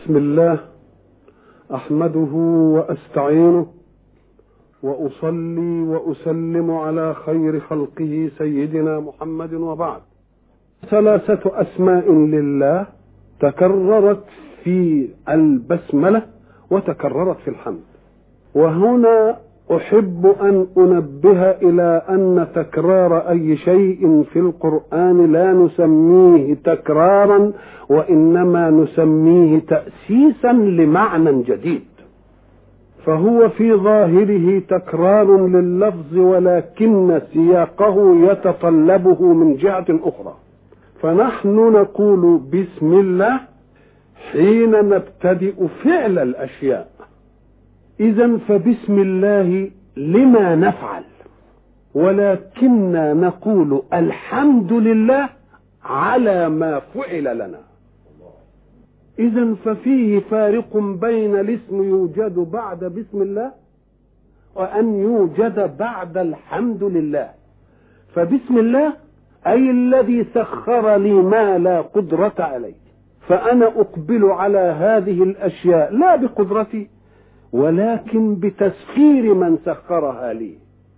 بسم الله أحمده وأستعينه وأصلي وأسلم على خير خلقه سيدنا محمد. وبعد، ثلاثة أسماء لله تكررت في البسملة وتكررت في الحمد. وهنا أحب أن أنبه إلى أن تكرار أي شيء في القرآن لا نسميه تكرارا، وإنما نسميه تأسيسا لمعنى جديد. فهو في ظاهره تكرار لللفظ، ولكن سياقه يتطلبه من جهة أخرى. فنحن نقول بسم الله حين نبتدئ فعل الأشياء. إذن فبسم الله لما نفعل، ولكننا نقول الحمد لله على ما فعل لنا. إذن ففيه فارق بين الاسم يوجد بعد بسم الله وأن يوجد بعد الحمد لله. فبسم الله أي الذي سخر لي ما لا قدرة عليه، فأنا أقبل على هذه الأشياء لا بقدرتي ولكن بتسخير من سخرها لي،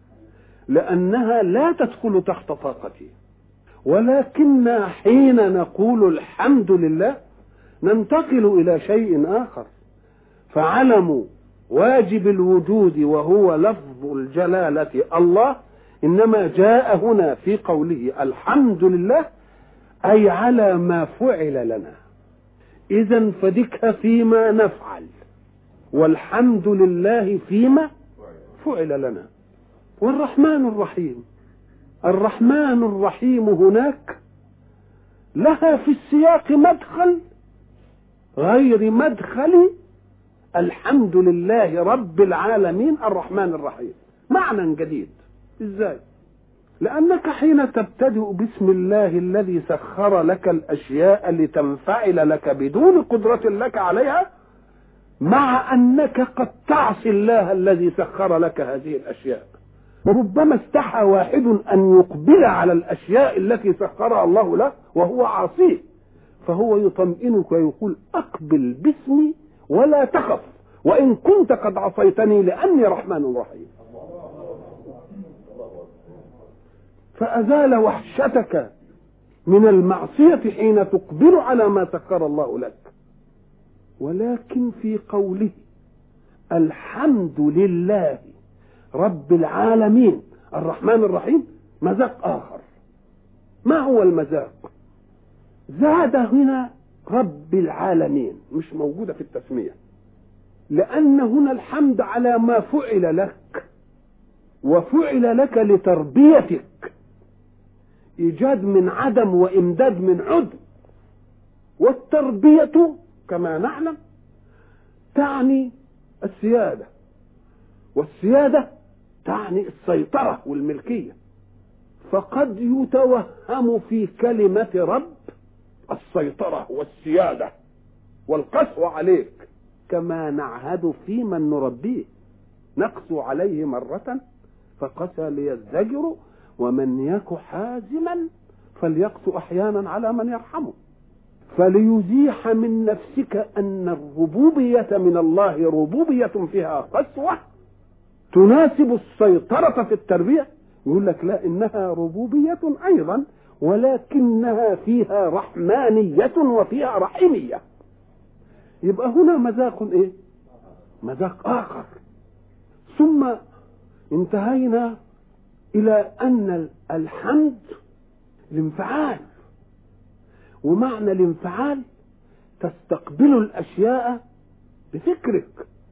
لأنها لا تدخل تحت طاقتي. ولكن حين نقول الحمد لله ننتقل إلى شيء آخر، فعلم واجب الوجود وهو لفظ الجلالة الله إنما جاء هنا في قوله الحمد لله أي على ما فعل لنا. إذن فذكر فيما نفعل، والحمد لله فيما فعل لنا. والرحمن الرحيم، الرحمن الرحيم هناك لها في السياق مدخل غير مدخل الحمد لله رب العالمين الرحمن الرحيم، معنى جديد. ازاي؟ لأنك حين تبتدئ بسم الله الذي سخر لك الأشياء لتنفعل لك بدون قدرة لك عليها، مع أنك قد تعصي الله الذي سخر لك هذه الأشياء. وربما استحى واحد أن يقبل على الأشياء التي سخرها الله له وهو عاصيه، فهو يطمئنك ويقول أقبل باسمي ولا تخف، وإن كنت قد عصيتني لأني رحمن رحيم. فأزال وحشتك من المعصية حين تقبل على ما سخر الله لك. ولكن في قوله الحمد لله رب العالمين الرحمن الرحيم مذاق آخر. ما هو المذاق؟ زاد هنا رب العالمين، مش موجودة في التسمية، لأن هنا الحمد على ما فعل لك، وفعل لك لتربيتك، إيجاد من عدم وإمداد من عدم. والتربية كما نعلم تعني السيادة، والسيادة تعني السيطرة والملكية. فقد يتوهم في كلمة رب السيطرة والسيادة والقسوة عليك، كما نعهد في من نربيه، نقسو عليه مرة فقسى ليزدجر، ومن يك حازما فليقسو أحيانا على من يرحمه. فليزيح من نفسك أن الربوبية من الله ربوبية فيها قسوة تناسب السيطرة في التربية، يقول لك لا، إنها ربوبية أيضا ولكنها فيها رحمانية وفيها رحيمية. يبقى هنا مذاق إيه؟ مذاق آخر. ثم انتهينا إلى أن الحمد الانفعال، ومعنى الانفعال تستقبل الأشياء بفكرك،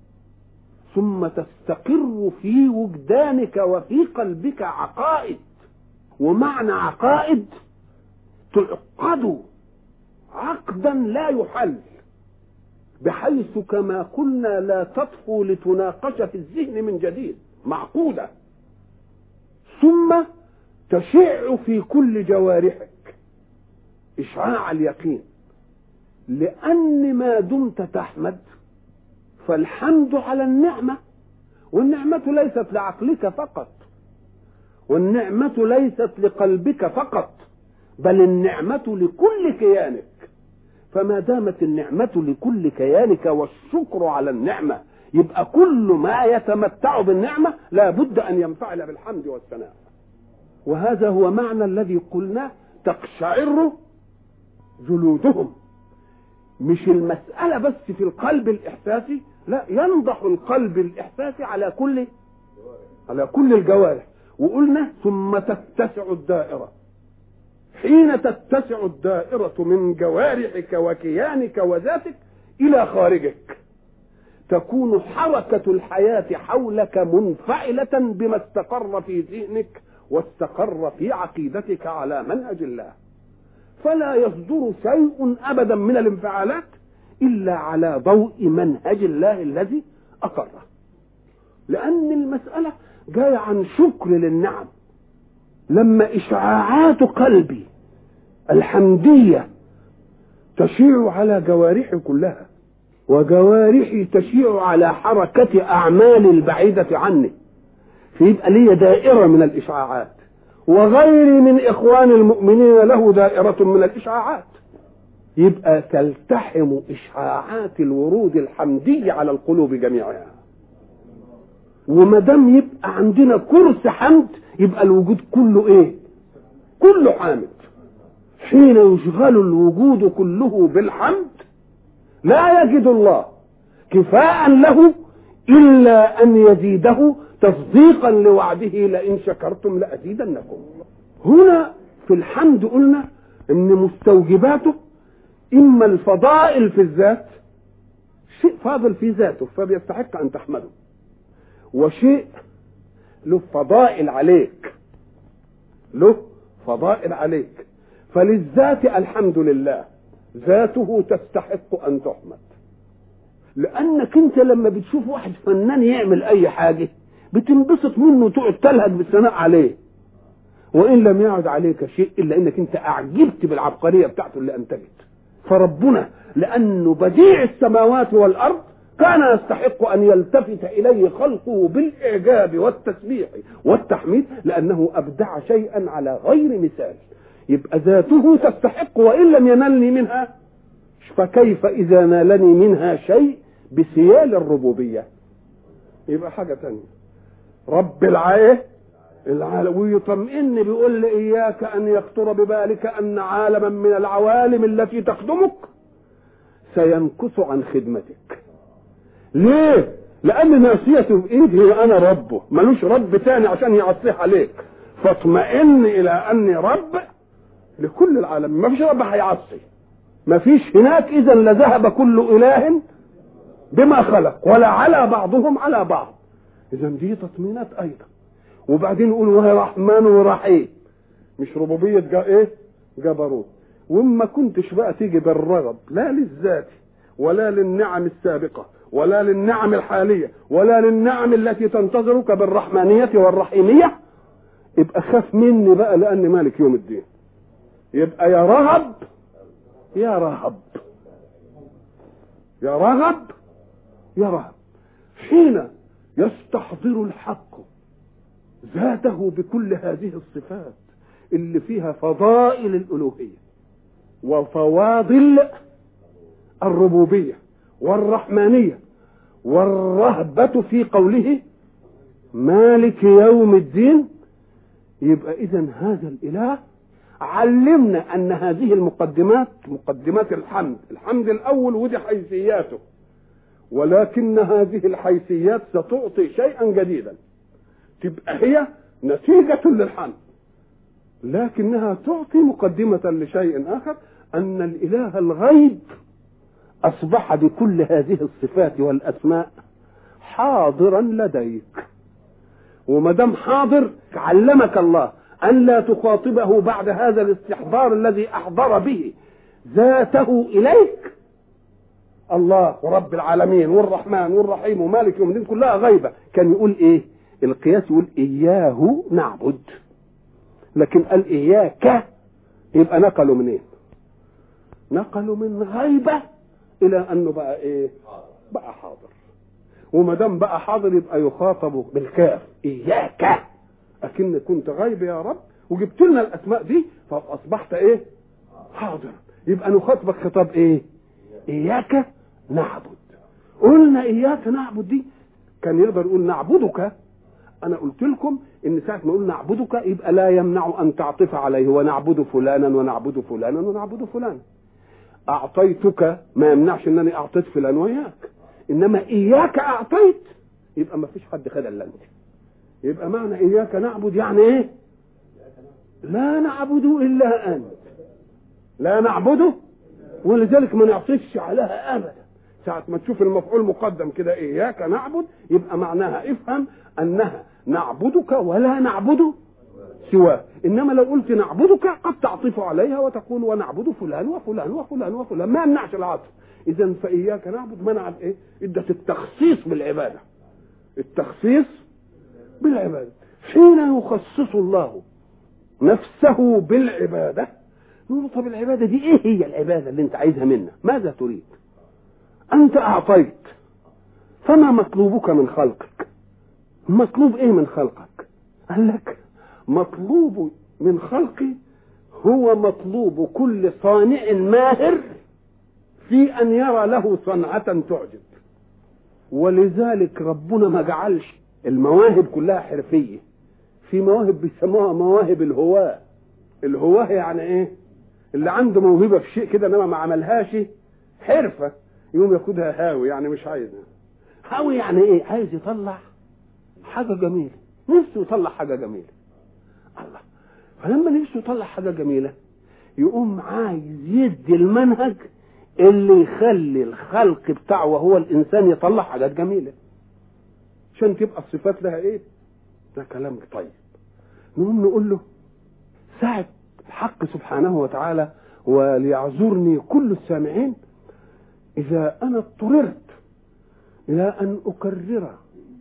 ثم تستقر في وجدانك وفي قلبك عقائد. ومعنى عقائد تعقد عقدا لا يحل، بحيث كما قلنا لا تطفو لتناقش في الذهن من جديد، معقودة، ثم تشع في كل جوارحك إشعاع اليقين. لأن ما دمت تحمد فالحمد على النعمة، والنعمة ليست لعقلك فقط، والنعمة ليست لقلبك فقط، بل النعمة لكل كيانك. فما دامت النعمة لكل كيانك والشكر على النعمة، يبقى كل ما يتمتع بالنعمة لا بد أن ينفعل بالحمد والثناء. وهذا هو معنى الذي قلنا تقشعر جلودهم. مش المسألة بس في القلب الإحساسي، لا، ينضح القلب الإحساسي على كل الجوارح. وقلنا ثم تتسع الدائرة. حين تتسع الدائرة من جوارحك وكيانك وذاتك إلى خارجك، تكون حركة الحياة حولك منفعلة بما استقر في ذهنك واستقر في عقيدتك على منهج الله. فلا يصدر شيء أبدا من الانفعالات إلا على ضوء منهج الله الذي أقره. لأن المسألة جاية عن شكر للنعم. لما إشعاعات قلبي الحمدية تشيع على جوارحي كلها، وجوارحي تشيع على حركة أعمال البعيدة عني، فيبقى لي دائرة من الإشعاعات، وغيري من إخوان المؤمنين له دائرة من الإشعاعات. يبقى تلتحم إشعاعات الورود الحمدي على القلوب جميعها. ومدام يبقى عندنا كرس حمد، يبقى الوجود كله ايه؟ كله حامد. حين يشغل الوجود كله بالحمد لا يجد الله كفاء له إلا أن يزيده تصديقا لوعده لئن شكرتم لأزيدنكم. هنا في الحمد قلنا إن مستوجباته إما الفضائل في الذات، شيء فاضل في ذاته فبيستحق أن تحمده، وشيء له فضائل عليك، فللذات الحمد لله ذاته تستحق أن تحمد. لأنك أنت لما بتشوف واحد فنان يعمل أي حاجة بتنبسط منه وتقعد تلهج بالثناء عليه، وإن لم يعد عليك شيء إلا أنك أنت أعجبت بالعبقرية بتاعته اللي أنتجت. فربنا لأنه بديع السماوات والأرض كان يستحق أن يلتفت إليه خلقه بالإعجاب والتسبيح والتحميد، لأنه أبدع شيئا على غير مثال. يبقى ذاته تستحق وإن لم ينلني منها، فكيف إذا نالني منها شيء بسيال الربوبية؟ يبقى حاجة تانية. رب العالم ويطمئن بيقول لي إياك أن يخطر ببالك أن عالما من العوالم التي تخدمك سينكس عن خدمتك. ليه؟ لأن ناسيته بإيدي أنا ربه، ملوش رب تاني عشان يعصيه عليك. فاطمئن إلى أني رب لكل العالم، ما فيش رب هيعصي، ما فيش هناك. إذا لذهب كل إله بما خلق ولا على بعضهم على بعض. إذا دي تطمينات أيضا. وبعدين نقول وهي رحمن ورحيم، مش ربوبية جبروت. وما كنتش بقى تيجي بالرغب لا للذات ولا للنعم السابقة ولا للنعم الحالية ولا للنعم التي تنتظرك بالرحمانية والرحيمية، يبقى خاف مني بقى لأني مالك يوم الدين. يبقى يا رهب يا رهب يا رهب يا رهب. حين يستحضر الحق ذاته بكل هذه الصفات اللي فيها فضائل الألوهية وفواضل الربوبية والرحمانية والرهبة في قوله مالك يوم الدين، يبقى إذن هذا الإله علمنا أن هذه المقدمات مقدمات الحمد الأول، ودي حيثياته، ولكن هذه الحيثيات ستعطي شيئا جديدا تبقى هي نتيجة للحمد، لكنها تعطي مقدمة لشيء آخر، أن الإله الغيب أصبح بكل هذه الصفات والأسماء حاضرا لديك. ومدام حاضر علمك الله أن لا تخاطبه بعد هذا الاستحضار الذي أحضر به ذاته إليك. الله ورب العالمين والرحمن والرحيم ومالك يوم الدين كلها غيبة. كان يقول إيه القياس؟ يقول إياه نعبد، لكن قال إياك، يبقى نقلوا من إيه؟ نقلوا من غيبة إلى أنه بقى إيه؟ بقى حاضر. ومدام بقى حاضر يبقى يخاطب بالكاف إياك، أكن كنت غيب يا رب وجبت لنا الأسماء دي فأصبحت إيه؟ حاضر. يبقى نخاطبك خطاب ايه؟ اياك نعبد. قلنا اياك نعبد دي كان يقدر يقول نعبدك. انا قلت لكم ان ساعه ما اقول نعبدك يبقى لا يمنع ان تعطف عليه ونعبد فلانا ونعبد فلانا ونعبد فلانا. اعطيتك ما يمنعش انني اعطيت فلان وياك، انما اياك اعطيت يبقى ما فيش حد خد الا انت. يبقى معنى اياك نعبد يعني ايه؟ لا نعبد الا انت، لا نعبده، ولذلك ما نعطفش عليها ابدا. ساعة ما تشوف المفعول مقدم كده اياك نعبد يبقى معناها افهم انها نعبدك ولا نعبد سواه. انما لو قلت نعبدك قد تعطف عليها وتقول ونعبد فلان وفلان وفلان وفلان، ما يمنعش العطف. اذا فاياك نعبد منعت ايه؟ ادت التخصيص بالعباده، التخصيص بالعباده. حين يخصص الله نفسه بالعباده نقول طب العباده دي ايه هي العباده اللي انت عايزها منا؟ ماذا تريد؟ انت اعطيت، فما مطلوبك من خلقك؟ مطلوب ايه من خلقك؟ قال لك مطلوب من خلقي هو مطلوب كل صانع ماهر في ان يرى له صنعة تعجب. ولذلك ربنا ما جعلش المواهب كلها حرفية. في مواهب بيسموها مواهب الهواة. الهواة يعني ايه؟ اللي عنده موهبة في شيء كده انما ما عملهاش حرفة يوم ياخدها هاوي، يعني مش عايزها. هاوي يعني ايه؟ عايز يطلع حاجة جميلة، نفسه يطلع حاجة جميلة. الله، فلما نفسه يطلع حاجة جميلة يقوم عايز يدي المنهج اللي يخلي الخلق بتاعه وهو الإنسان يطلع حاجات جميلة عشان تبقى الصفات لها ايه؟ ده كلام طيب. نقوم نقول له ساعة الحق سبحانه وتعالى وليعذرني كل السامعين إذا أنا اضطررت إلى أن أكرر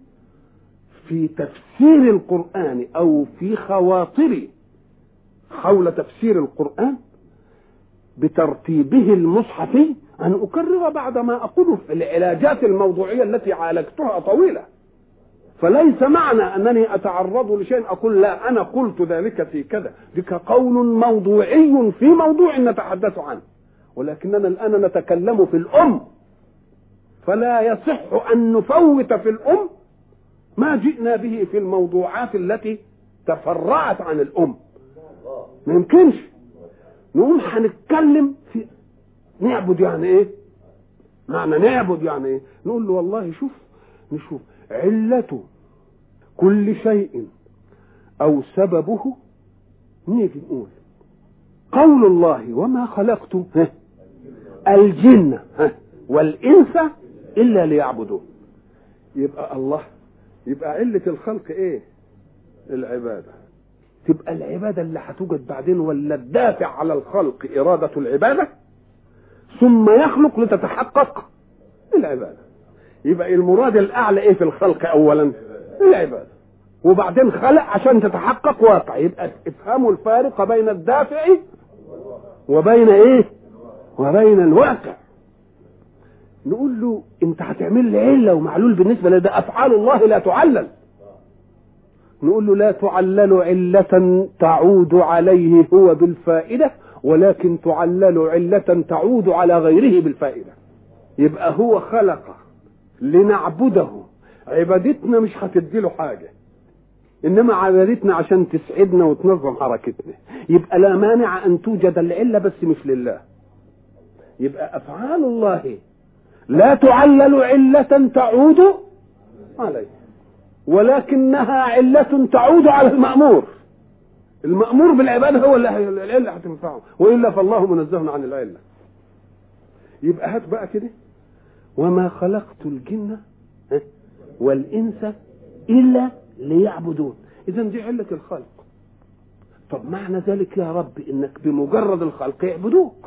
في تفسير القرآن أو في خواطري حول تفسير القرآن بترتيبه المصحفي أن أكرر بعد ما أقوله في العلاجات الموضوعية التي عالجتها طويلة. فليس معنى أنني أتعرض لشيء أقول لا أنا قلت ذلك في كذا، ذلك قول موضوعي في موضوع نتحدث عنه، ولكننا الآن نتكلم في الأم، فلا يصح أن نفوت في الأم ما جئنا به في الموضوعات التي تفرعت عن الأم. ما يمكنش نقوم هنتكلم في نعبد يعني ايه؟ معنى نعبد يعني ايه؟ نقول له والله شوف نشوف علة كل شيء او سببه. نيجي نقول قول الله وما خلقت الجن والانس الا ليعبدون. يبقى الله، يبقى علة الخلق ايه؟ العبادة. تبقى العبادة اللي هتوجد بعدين ولا الدافع على الخلق إرادة العبادة ثم يخلق لتتحقق العبادة. يبقى المراد الأعلى ايه في الخلق؟ أولا العبادة، وبعدين خلق عشان تتحقق واقع. يبقى افهموا الفارق بين الدافع وبين ايه؟ وبين الواقع. نقول له انت هتعمل لي علة ومعلول بالنسبة لده أفعال الله لا تعلل. نقول له لا تعلل علة تعود عليه هو بالفائدة، ولكن تعلل علة تعود على غيره بالفائدة. يبقى هو خلق لنعبده، عبادتنا مش هتدي له حاجة، إنما عبادتنا عشان تسعدنا وتنظم حركتنا. يبقى لا مانع أن توجد العلة بس مش لله. يبقى أفعال الله لا تعلل علة تعود عليه، ولكنها علة تعود على المأمور. المأمور بالعبادة هو اللي العلة هتنفعه، وإلا فالله منزه عن العلة. يبقى هات بقى كده وما خلقت الجن والإنس إلا ليعبدون. إذن دي علة الخلق. طب معنى ذلك يا رب إنك بمجرد الخلق يعبدوك.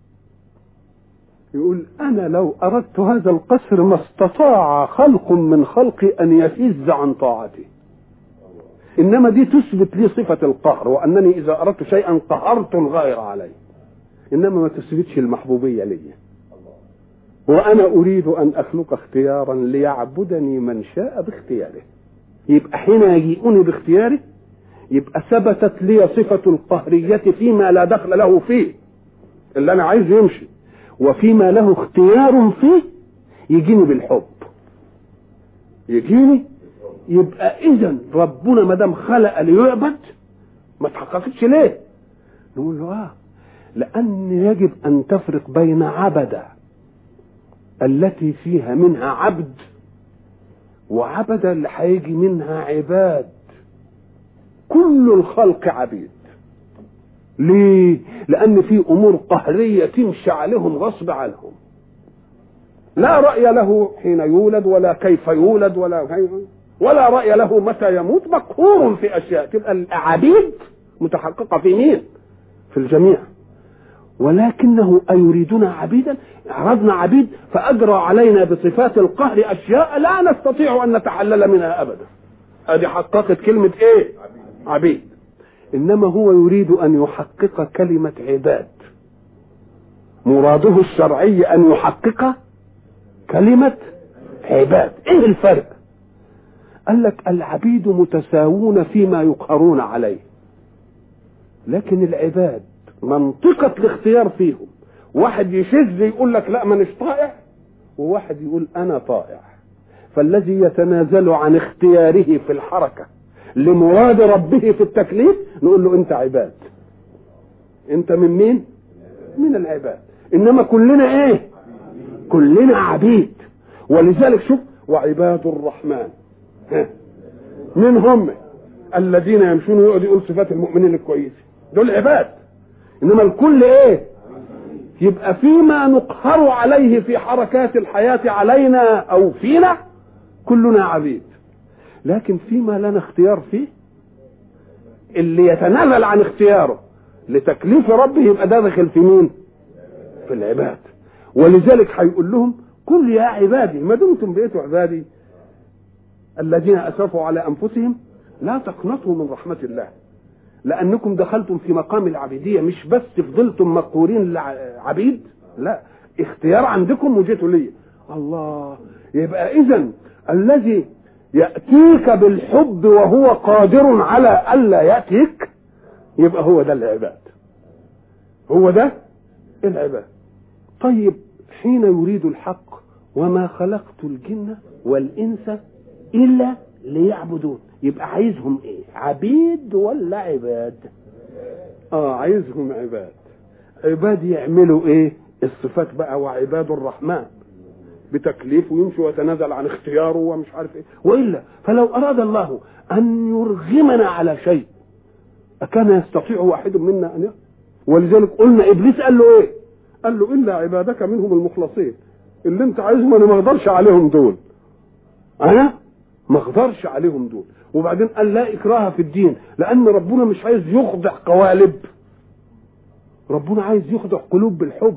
يقول أنا لو أردت هذا القصر ما استطاع خلق من خلقي أن يفز عن طاعتي. إنما دي تثبت لي صفة القهر، وأنني إذا أردت شيئا قهرت الغير عليه، إنما ما تثبتش المحبوبية لي. وأنا أريد أن أخلق اختيارا ليعبدني من شاء باختياره. يبقى حين يجيئني باختياره يبقى ثبتت لي صفة القهرية فيما لا دخل له فيه، اللي انا عايزه يمشي، وفيما له اختيار فيه يجيني بالحب، يجيني. يبقى اذا ربنا ما دام خلق ليعبد ما تحققتش ليه؟ نقول له لان يجب ان تفرق بين عبده التي فيها منها عبد وعبده اللي هيجي منها عباد. كل الخلق عبيد. ليه؟ لان في امور قهريه تمشي عليهم غصب عنهم، لا راي له حين يولد ولا كيف يولد ولا راي له متى يموت، مقهور في اشياء. تبقى العبيد متحققه في مين؟ في الجميع. ولكنه أيريدنا عبيدا، عرضنا عبيد فأجرى علينا بصفات القهر أشياء لا نستطيع أن نتحلل منها أبدا. هذه حققت كلمة إيه؟ عبيد. إنما هو يريد أن يحقق كلمة عباد، مراده الشرعي أن يحقق كلمة عباد. إيه الفرق؟ قال لك العبيد متساوون فيما يقهرون عليه، لكن العباد منطقة الاختيار فيهم. واحد يشذ يقول لك لا مانيش طائع، وواحد يقول أنا طائع. فالذي يتنازل عن اختياره في الحركة لمراد ربه في التكليف نقول له أنت عباد. أنت من مين؟ من العباد. إنما كلنا إيه؟ كلنا عبيد. ولذلك شوف وعباد الرحمن من هم؟ الذين يمشون ويقعد يقول صفات المؤمنين الكويسين، دول عباد. انما الكل ايه؟ يبقى فيما نقهر عليه في حركات الحياة علينا او فينا كلنا عبيد، لكن فيما لنا اختيار فيه اللي يتنازل عن اختياره لتكليف ربه يبقى ده داخل في مين؟ في العباد. ولذلك هيقول لهم كل يا عبادي ما دمتم بقيتوا عبادي الذين اسرفوا على انفسهم لا تقنطوا من رحمة الله، لأنكم دخلتم في مقام العبيدية، مش بس فضلتم مقهورين عبيد، لا اختيار عندكم وجيتوا لي. الله. يبقى إذن الذي يأتيك بالحب وهو قادر على ألا يأتيك يبقى هو ده العباد، هو ده العباد. طيب حين يريد الحق وما خلقت الجن والإنس إلا ليعبدون، يبقى عايزهم ايه؟ عبيد ولا عباد؟ عايزهم عباد. عباد يعملوا ايه؟ الصفات بقى وعباد الرحمن بتكليف ويمشي ويتنازل عن اختياره ومش عارف ايه. والا فلو اراد الله ان يرغمنا على شيء اكان يستطيع واحد منا ان ولذلك قلنا ابليس قال له ايه؟ قال له الا عبادك منهم المخلصين، اللي انت عايزهم انا ما اقدرش عليهم دول، انا ما اقدرش عليهم دول. وبعدين قال لا اكراه في الدين، لان ربنا مش عايز يخضع قوالب، ربنا عايز يخضع قلوب بالحب،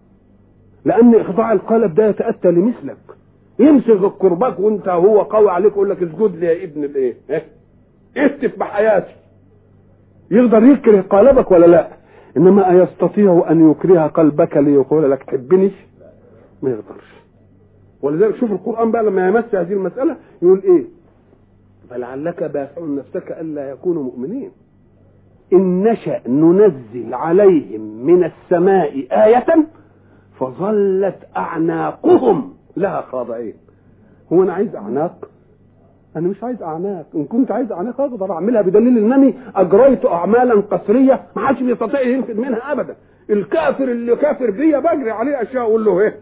لان اخضاع القالب ده يتاتى لمثلك. يمسك الكرباك وانت هو قوي عليك يقول لك اسجد لي يا ابن الايه، اهتف بحياتي، يقدر يكره قالبك ولا لا؟ انما يستطيع ان يكره قلبك ليقول لك تحبني؟ ما يقدرش. ولذلك شوف القرآن بقى لما يمس هذه المسألة يقول ايه؟ فلعلك باخع نفسك ألا يكونوا مؤمنين إن نشأ ننزل عليهم من السماء آية فظلت أعناقهم لها خاضعين. هو أنا عايز أعناق؟ أنا مش عايز أعناق. إن كنت عايز أعناق أقدر أعملها بدليل أنني أجريت أعمالا قسرية ما حدش بيستطيع ينفذ منها أبدا. الكافر اللي كافر بيا بجري عليه أشياء أقول له إيه؟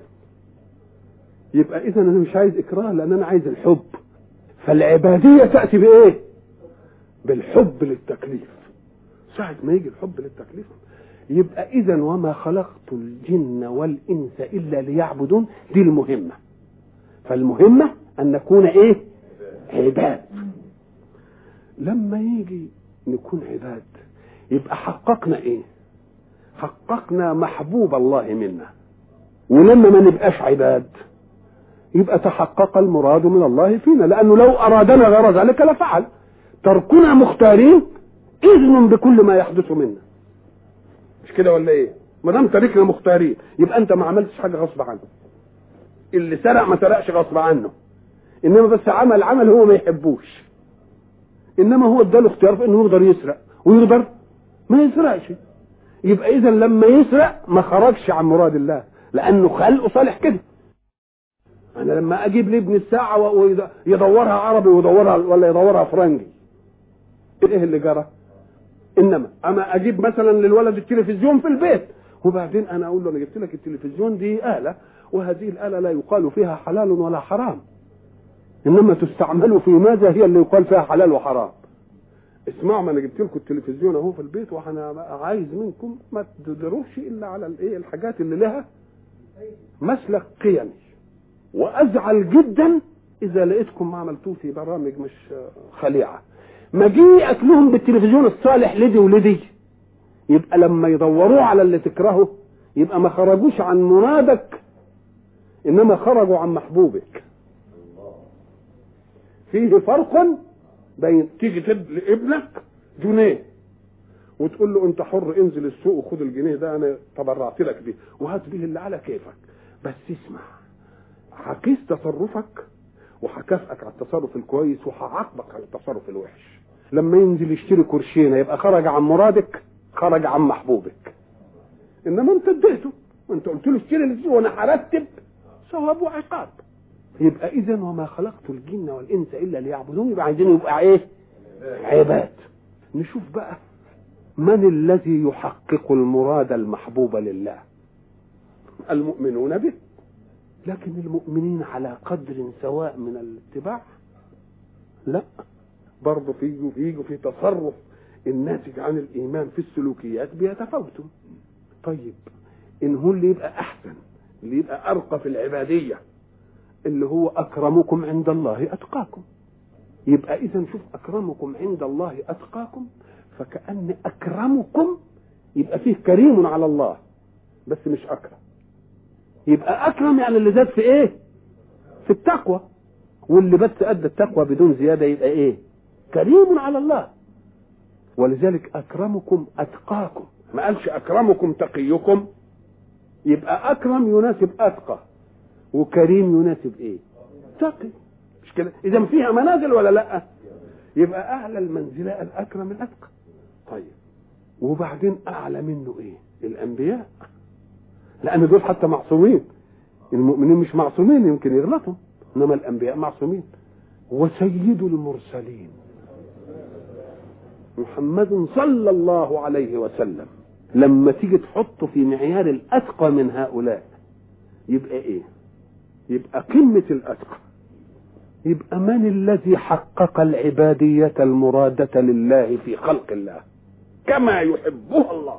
يبقى إذا أنا مش عايز إكراه لأن أنا عايز الحب. فالعبادية تأتي بإيه؟ بالحب للتكليف. ساعة ما يجي الحب للتكليف يبقى إذا وما خلقت الجن والإنس إلا ليعبدون، دي المهمة. فالمهمة أن نكون إيه؟ عباد. لما يجي نكون عباد يبقى حققنا إيه؟ حققنا محبوب الله منا. ولما ما نبقاش عباد يبقى تحقق المراد من الله فينا، لأنه لو أرادنا غير ذلك لفعل. تركنا مختارين إذن بكل ما يحدث منا، مش كده ولا إيه؟ ما دام تركنا مختارين يبقى أنت ما عملتش حاجة غصب عنه. اللي سرق ما سرقش غصب عنه، إنما بس عمل هو ما يحبوش، إنما هو اداله اختيار في إنه يقدر يسرق ويقدر ما يسرقش. يبقى اذا لما يسرق ما خرجش عن مراد الله، لانه خلقه صالح كده. انا لما اجيب لابني الساعه ويدورها عربي ويدورها ولا يدورها فرنجي، ايه اللي جرى؟ انما اما اجيب مثلا للولد التلفزيون في البيت، وبعدين انا اقول له انا جبت لك التلفزيون، دي آلة، وهذه الآلة لا يقال فيها حلال ولا حرام، انما تستعمل في ماذا هي اللي يقال فيها حلال وحرام. اسمعوا، ما انا جبت لكم التلفزيون اهو في البيت، وانا عايز منكم ما تدروش الا على الايه الحاجات اللي لها مسلك قيمي، وازعل جدا اذا لقيتكم ما عملتوه في برامج مش خليعه. مجيء اكلهم بالتلفزيون الصالح لدي ولدي، يبقى لما يدوروه على اللي تكرهه يبقى ما خرجوش عن مرادك، انما خرجوا عن محبوبك. فيه فرق بين تيجي لابنك جنيه وتقول له انت حر، انزل السوق وخد الجنيه ده انا تبرعت لك بيه وهات به اللي على كيفك، بس اسمع، هقيس تصرفك وهكافئك على التصرف الكويس وهعاقبك على التصرف الوحش. لما ينزل يشتري كرشينه يبقى خرج عن مرادك، خرج عن محبوبك. انما انت اديته وانت قلت له اشتري اللي وانا هرتب ثواب وعقاب. يبقى اذا وما خلقت الجن والانس الا ليعبدون، يبقى عايزين يبقى ايه؟ عباد. نشوف بقى من الذي يحقق المراد المحبوب لله. المؤمنون به، لكن المؤمنين على قدر سواء من الاتباع؟ لا، برضه فيجوا في تصرف الناتج عن الايمان في السلوكيات بيتفاوتوا. طيب ان هو اللي يبقى احسن، اللي يبقى ارقى في العباديه، اللي هو اكرمكم عند الله اتقاكم، يبقى اذا شوف اكرمكم عند الله اتقاكم، فكأن اكرمكم يبقى فيه كريم على الله بس مش اكرم. يبقى اكرم يعني اللي زاد في ايه؟ في التقوى، واللي بس ادى التقوى بدون زياده يبقى ايه؟ كريم على الله. ولذلك اكرمكم اتقاكم، ما قالش اكرمكم تقيكم. يبقى اكرم يناسب اتقى، وكريم يناسب ايه؟ تقي. مش كده؟ اذا فيها منازل ولا لا؟ يبقى اعلى المنزله الاكرم الاتقى. طيب وبعدين اعلى منه ايه؟ الانبياء، لان دول حتى معصومين. المؤمنين مش معصومين، يمكن يغلطوا، انما الانبياء معصومين. وسيد المرسلين محمد صلى الله عليه وسلم، لما تيجي تحطه في معيار الاتقى من هؤلاء يبقى ايه؟ يبقى قمة الاتقى. يبقى من الذي حقق العبادية المرادة لله في خلق الله كما يحبها الله؟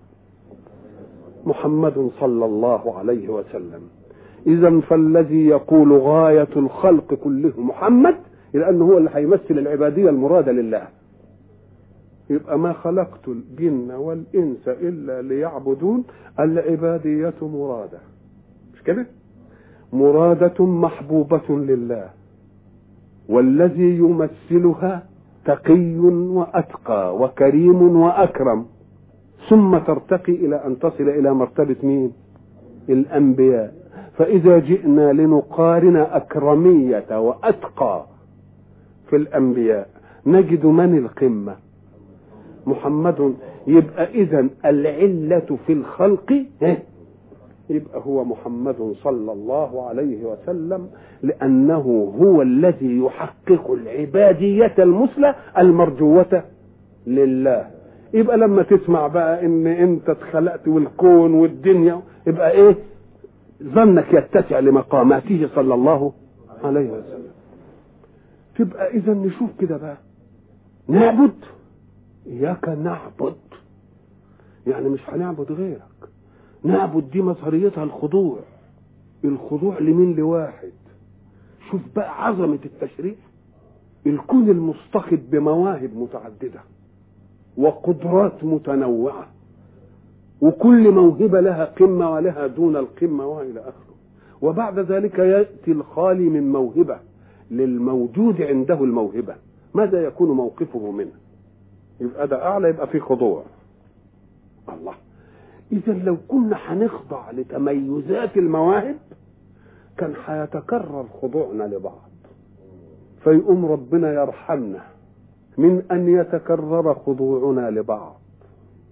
محمد صلى الله عليه وسلم. اذا فالذي يقول غاية الخلق كله محمد، لانه هو اللي هيمثل العبادية المرادة لله. يبقى ما خلقت الجن والانس الا ليعبدون، العبادية مرادة، مش كده؟ مرادة محبوبة لله، والذي يمثلها تقي واتقى وكريم واكرم، ثم ترتقي الى ان تصل الى مرتبة مين؟ الانبياء. فاذا جئنا لنقارن اكرمية واتقى في الانبياء نجد من القمة؟ محمد. يبقى اذا العلة في الخلق يبقى هو محمد صلى الله عليه وسلم، لأنه هو الذي يحقق العبادية المثلى المرجوة لله. يبقى لما تسمع بقى ان انت اتخلقت والكون والدنيا، يبقى ايه؟ ظنك يتسع لمقاماته صلى الله عليه وسلم. تبقى اذا نشوف كده بقى، نعبد اياك نعبد، يعني مش هنعبد غيرك. نعبد دي مظهريتها الخضوع. الخضوع لمين؟ لواحد. شوف بقى عظمة التشريع، الكون المصطخب بمواهب متعددة وقدرات متنوعة، وكل موهبة لها قمة ولها دون القمة وإلى آخره. وبعد ذلك يأتي الخالي من موهبة للموجود عنده الموهبة، ماذا يكون موقفه منه؟ يبقى ده أعلى، يبقى فيه خضوع. الله. إذا لو كنا هنخضع لتميزات المواهب كان هيتكرر خضوعنا لبعض، فيقوم ربنا يرحمنا من أن يتكرر خضوعنا لبعض،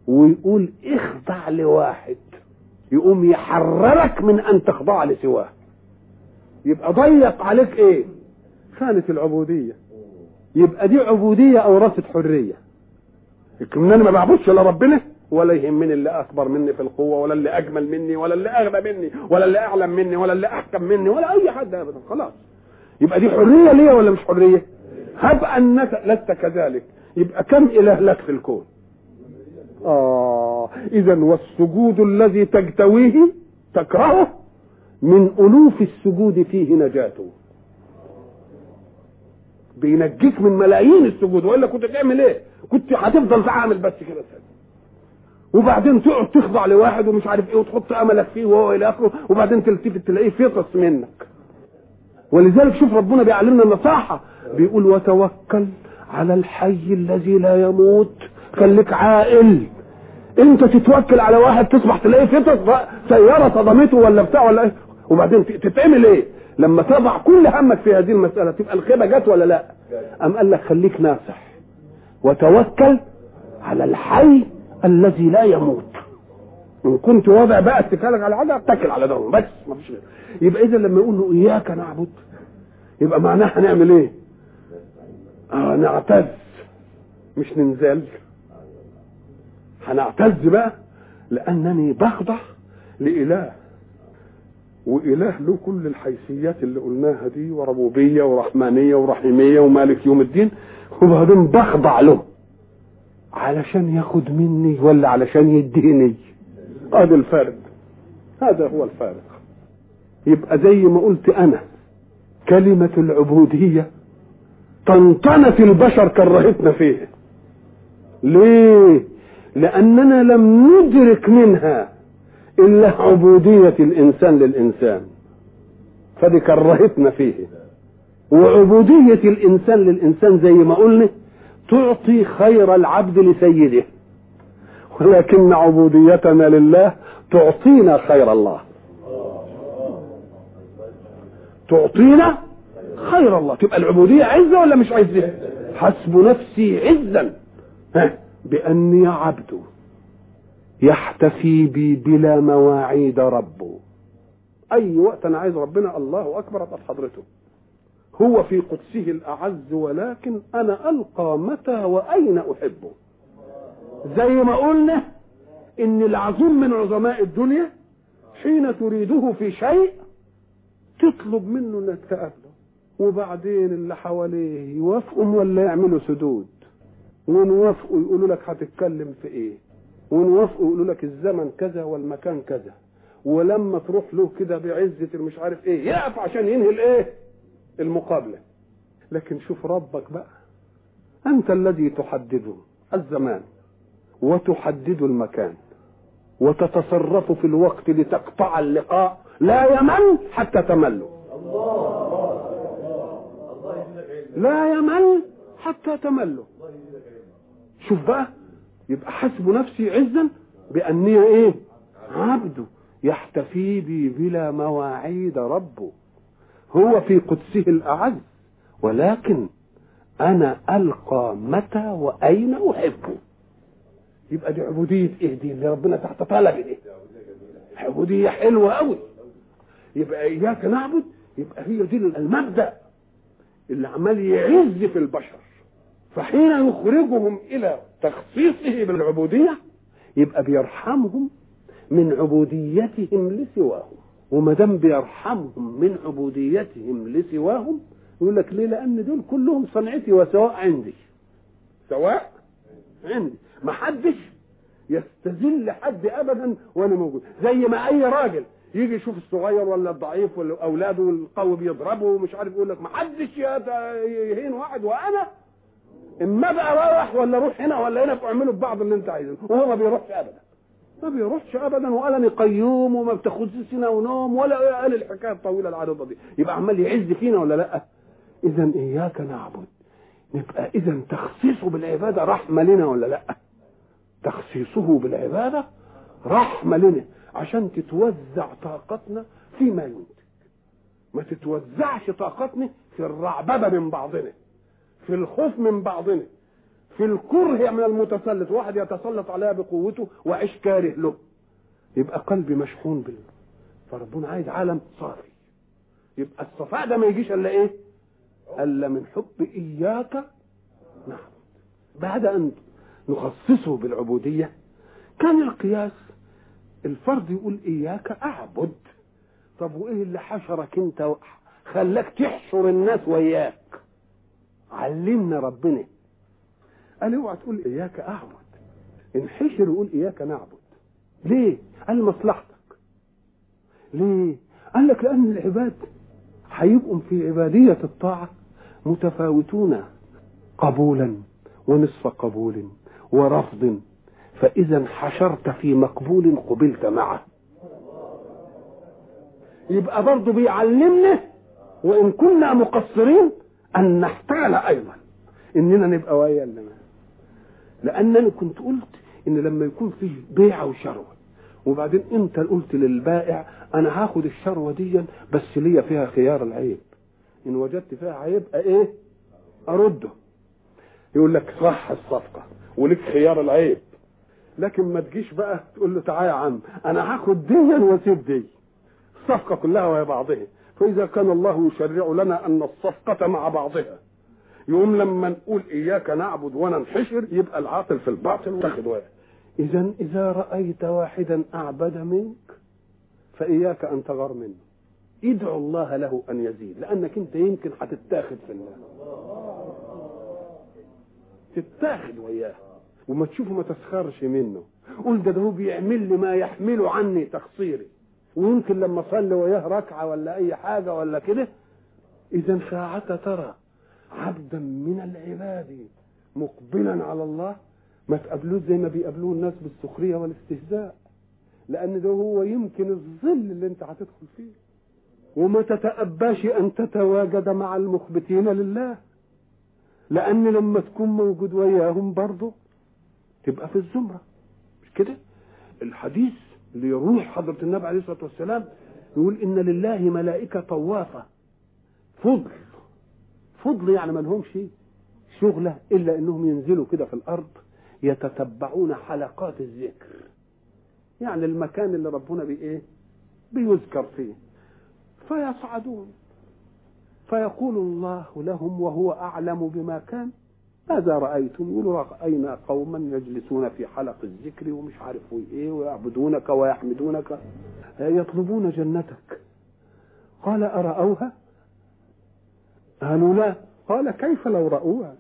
ويقول اخضع لواحد يقوم يحررك من ان تخضع لسواه. يبقى ضيق عليك ايه؟ خانة العبودية. يبقى دي عبودية اورثت حرية. لكن انا ما بعبدش الا ربنا، ولا يهمني اللي اكبر مني في القوة، ولا اللي اجمل مني، ولا اللي اغنى مني، ولا اللي اعلم مني، ولا اللي احكم مني، ولا اي حد ابدا. خلاص يبقى دي حرية ليا ولا مش حرية؟ هب انك لست كذلك يبقى كم اله لك في الكون؟ اذا والسجود الذي تجتويه تكرهه من الوف السجود فيه نجاته. بينجيك من ملايين السجود، والا كنت تعمل ايه؟ كنت هتفضل تعمل بس كده، وبعدين تقعد تخضع لواحد ومش عارف ايه وتحط املك فيه وهو الى اخره، وبعدين تلتفت تلاقيه فطس منك. ولذلك شوف ربنا بيعلمنا النصاحه، بيقول وتوكل على الحي الذي لا يموت. خليك عاقل، انت تتوكل على واحد تصبح تلاقيه فطس سياره صدمته ولا بتاع ولا ايه، وبعدين تتعمل ايه؟ لما تضع كل همك في هذه المساله تبقى الخيبه جت ولا لا؟ قام قال لك خليك ناصح وتوكل على الحي الذي لا يموت. ان كنت واضع بقى اتكالك على حاجه اتكل على ده بس، ما فيش غير. يبقى اذا لما يقول له اياك نعبد يبقى معناه هنعمل ايه؟ نعتز مش ننزل. هنعتز بقى لانني بخضع لاله، واله له كل الحيثيات اللي قلناها دي، وربوبيه ورحمانيه ورحيميه ومالك يوم الدين، وبعدين بخضع له علشان ياخد مني ولا علشان يديني؟ هذا الفارق، هذا هو الفارق. يبقى زي ما قلت انا كلمة العبودية طنطنة البشر كرهتنا فيه. ليه؟ لاننا لم ندرك منها الا عبودية الانسان للانسان، فدي كرهتنا فيه. وعبودية الانسان للانسان زي ما قلنا تعطي خير العبد لسيده، ولكن عبوديتنا لله تعطينا خير الله، تعطينا خير الله. تبقى العبودية عزة ولا مش عزة؟ حسب نفسي عزا بأني عبد يحتفي بي بلا مواعيد ربه. أي وقت أنا عايز ربنا الله أكبر أبقى حضرته، هو في قدسه الأعز، ولكن أنا ألقى متى وأين أحبه. زي ما قلنا إن العظيم من عظماء الدنيا حين تريده في شيء تطلب منه انك تقابله، وبعدين اللي حواليه يوافقوا ولا يعملوا سدود، ونوافقوا يقولوا لك هتتكلم في ايه، ونوافقوا يقولوا لك الزمن كذا والمكان كذا، ولما تروح له كده بعزة المش عارف ايه يقف عشان ينهي الايه؟ المقابلة. لكن شوف ربك بقى، انت الذي تحدده الزمان وتحدد المكان وتتصرف في الوقت لتقطع اللقاء، لا يمل حتى تمل، لا يمل حتى تمل. شوف بقى، يبقى حسب نفسي عزا بأني ايه؟ عبده يحتفي بي بلا مواعيد ربه، هو في قدسه الأعز، ولكن أنا ألقى متى وأين أحبه. يبقى دي عبودية ايه دي اللي ربنا تحت طلب ايه؟ عبودية حلوة قوي. يبقى اياك نعبد، يبقى هي دي المبدأ اللي عمال يعز في البشر. فحين يخرجهم الى تخصيصه بالعبودية يبقى بيرحمهم من عبوديتهم لسواهم. وما دام بيرحمهم من عبوديتهم لسواهم يقول لك ليه؟ لان دول كلهم صنعتي وسواء عندي، سواء عندي، ما حدش يستذل حد ابدا وانا موجود. زي ما اي راجل يجي يشوف الصغير ولا الضعيف ولا اولاده والقوي بيضربه ومش عارف، يقول لك ما حدش يهين واحد، وانا اما بقى رايح ولا اروح هنا ولا هنا اعملوا ببعض اللي انت عايزه، وهو ما بيروحش ابدا، ما بيروحش ابدا، وقال انا قيوم وما بتاخدش سنه ونوم ولا قال الحكايه الطويله العريضه دي. يبقى عمال يعز فينا ولا لا؟ اذا اياك نعبد، نبقى اذا تخصيصه بالعباده رحمه لنا ولا لا؟ تخصيصه بالعباده رحمه لنا عشان تتوزع طاقتنا فيما ينتج، ما تتوزعش طاقتنا في الرعببه من بعضنا، في الخوف من بعضنا، في الكره من المتسلط، واحد يتسلط عليها بقوته وعيش كاره له، يبقى قلبي مشحون فربنا عايز عالم صافي. يبقى الصفاء ده ما يجيش الا ايه؟ الا من حب اياك نعبد. بعد ان نخصصه بالعبوديه كان القياس الفرد يقول اياك اعبد. طب وايه اللي حشرك انت خلاك تحشر الناس وياك؟ علمنا ربنا، قال اوعى تقول اياك اعبد، انحشر وقول اياك نعبد. ليه؟ قال مصلحتك. ليه؟ قال لك لان العباد هيبقوا في عباديه الطاعه متفاوتون قبولا ونصف قبول ورفض، فاذا حشرت في مقبول قبلت معه. يبقى برضه بيعلمنا وان كنا مقصرين ان نحتال ايضا اننا نبقى ويا الناس. لانني كنت قلت ان لما يكون فيه بيع وشروه وبعدين انت قلت للبائع انا هاخد الشروه دي بس ليا فيها خيار العيب، ان وجدت فيها عيب ايه ارده، يقول لك صح الصفقه ولك خيار العيب. لكن ما تجيش بقى تقول له تعالى يا عم انا هاخد دي واسيب دي، الصفقه كلها وهي بعضها. فاذا كان الله يشرع لنا ان الصفقه مع بعضها، يوم لما نقول اياك نعبد وننحشر يبقى العاطل في الباطل وتاخد واحد. اذا رايت واحدا اعبد منك فاياك ان تغار منه، ادعو الله له ان يزيد، لانك انت يمكن هتتاخد في الله، تتاخد وياه وما تشوفه ما تسخرش منه. قول ده هو بيعمل لي ما يحمله عني تقصيري، ويمكن لما اصلي وياه ركعه ولا اي حاجه ولا كده. اذا ساعة ترى عبدا من العباد مقبلا على الله ما تقابلوه زي ما بيقابلوه الناس بالسخريه والاستهزاء، لان ده هو يمكن الظل اللي انت هتدخل فيه. وما تتأباش ان تتواجد مع المخبتين لله، لان لما تكون موجود وياهم برضه تبقى في الزمره، مش كده؟ الحديث اللي يروح حضرة النبي عليه الصلاة والسلام يقول إن لله ملائكة طوافة فضل يعني ما لهمش شغلة إلا إنهم ينزلوا كده في الأرض يتتبعون حلقات الذكر، يعني المكان اللي ربنا بيذكر فيه، فيصعدون فيقول الله لهم وهو أعلم بما كان ماذا رأيتم؟ يقولوا رأينا قوما يجلسون في حلق الذكر ومش عارفوا ايه ويعبدونك ويحمدونك يطلبون جنتك. قال أرأوها؟ قالوا لا. قال كيف لو رأوها؟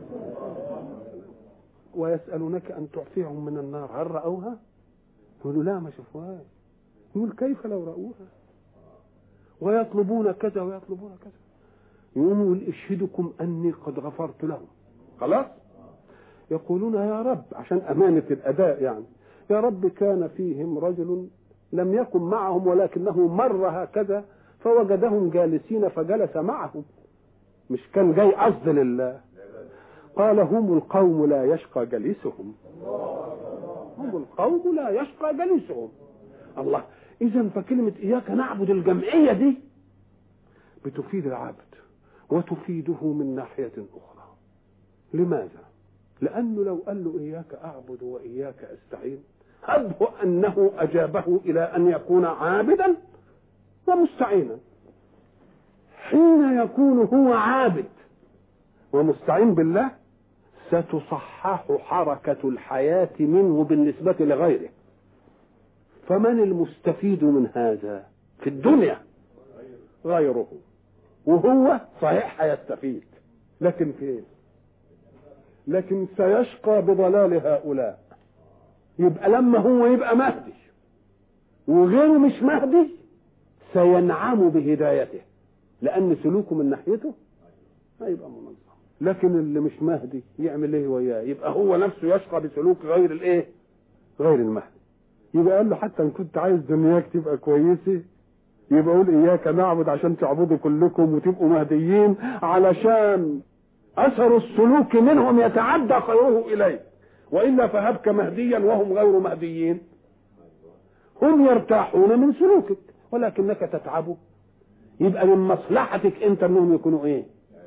ويسألونك أن تعفيهم من النار، هل رأوها؟ يقولوا لا ما شافوهاش. يقول كيف لو رأوها؟ ويطلبون كذا ويطلبون كذا. يقولوا اشهدكم أني قد غفرت لهم. خلاص يقولون يا رب عشان أمانة الأداء يعني، يا رب كان فيهم رجل لم يكن معهم ولكنه مر هكذا فوجدهم جالسين فجلس معهم، مش كان جاي قصد لله. قال هم القوم لا يشقى جليسهم، هم القوم لا يشقى جليسهم. الله. إذن فكلمة إياك نعبد الجمعية دي بتفيد العبد وتفيده من ناحية أخرى. لماذا؟ لأنه لو قال له إياك أعبد وإياك أستعين أبه أنه أجابه إلى أن يكون عابدا ومستعينا. حين يكون هو عابد ومستعين بالله ستصحح حركة الحياة منه بالنسبة لغيره. فمن المستفيد من هذا في الدنيا؟ غيره، وهو صحيح هيستفيد لكن فين؟ لكن سيشقى بضلال هؤلاء. يبقى لما هو يبقى مهدي وغيره مش مهدي سينعم بهدايته، لأن سلوكه من ناحيته هيبقى منظم. لكن اللي مش مهدي يعمل ايه وياه؟ يبقى هو نفسه يشقى بسلوك غير غير المهدي. يبقى قال له حتى ان كنت عايز دنياك تبقى كويسه يبقى قول اياك نعبد عشان تعبدوا كلكم وتبقوا مهديين، علشان اثر السلوك منهم يتعدى خيره اليه، والا فهبك مهديا وهم غير مهديين. هم يرتاحون من سلوكك ولكنك تتعبوا. يبقى من مصلحتك انت انهم يكونوا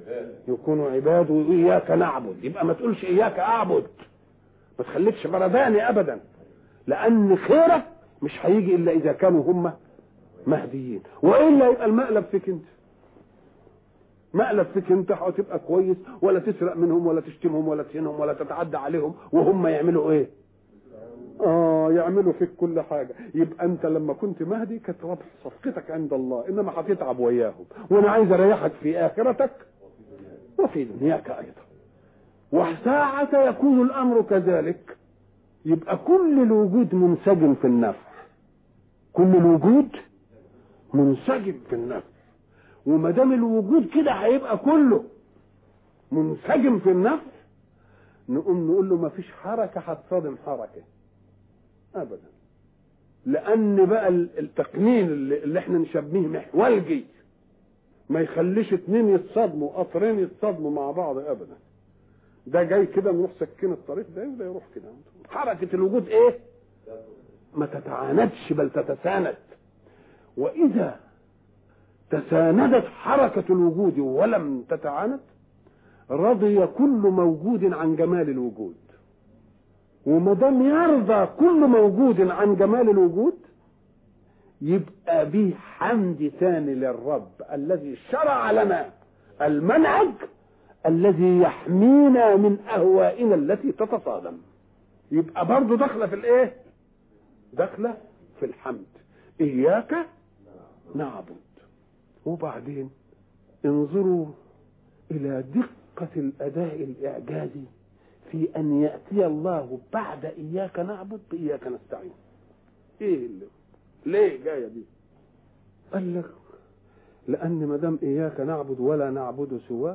يكونوا عباد وإياك نعبد. يبقى ما تقولش إياك أعبد، ما تخليكش برداني أبدا، لأن خيرك مش هيجي إلا إذا كانوا هم مهديين، وإلا يبقى المقلب فيك أنت، مقلب فيك أنت. هتبقى كويس ولا تسرق منهم ولا تشتمهم ولا تهينهم ولا تتعدى عليهم، وهم يعملوا إيه؟ يعملوا فيك كل حاجة. يبقى أنت لما كنت مهدي كانت ربح صفقتك عند الله، إنما هتتعب وياهم، وأنا عايز أريحك في آخرتك وفي دنياك أيضا. وساعة يكون الأمر كذلك يبقى كل الوجود منسجم في النفع، كل الوجود منسجم في النفع. وما دام الوجود كده هيبقى كله منسجم في النفع، نقوم نقول له ما فيش حركة هتصادم حركة أبدا، لأن بقى التقنين اللي احنا نشبهه محولجي ما يخليش اتنين يتصادموا، قطرين يتصادموا مع بعض أبدا. ده جاي كده نروح سكين الطريق ده وده يروح كده. حركة الوجود ايه؟ ما تتعاندش بل تتساند. وإذا تساندت حركة الوجود ولم تتعاند رضي كل موجود عن جمال الوجود. وما دام يرضى كل موجود عن جمال الوجود يبقى به حمد ثاني للرب الذي شرع لنا المنهج الذي يحمينا من أهوائنا التي تتصادم. يبقى برضو داخله في الايه؟ داخله في الحمد. إياك نعبد. وبعدين انظروا إلى دقة الأداء الإعجازي في أن يأتي الله بعد إياك نعبد بإياك نستعين. إيه اللي ليه جاية دي؟ قال لك لأن ما دام إياك نعبد ولا نعبد سواك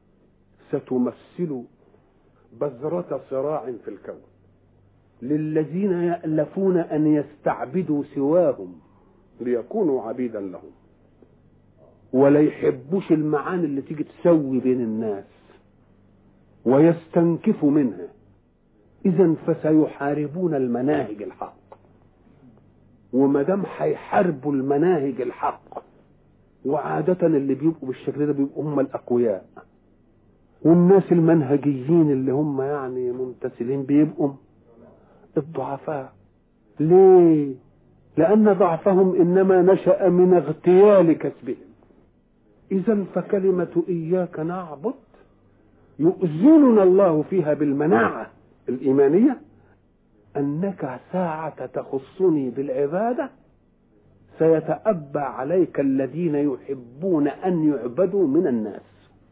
ستمثل بذرة صراع في الكون للذين يألفون أن يستعبدوا سواهم ليكونوا عبيدا لهم، ولا يحبوش المعاني اللي تيجي تسوي بين الناس ويستنكفوا منها. إذن فسيحاربون المناهج الحق. وما دام هيحاربوا المناهج الحق، وعادة اللي بيبقوا بالشكل ده بيبقوا هم الأقوياء، والناس المنهجيين اللي هم يعني ممتثلين بيبقوا الضعفاء. ليه؟ لأن ضعفهم إنما نشأ من اغتيال كسبهم. إذن فكلمة إياك نعبد يؤذننا الله فيها بالمناعة الإيمانية أنك ساعة تخصني بالعبادة سيتأبى عليك الذين يحبون أن يعبدوا من الناس.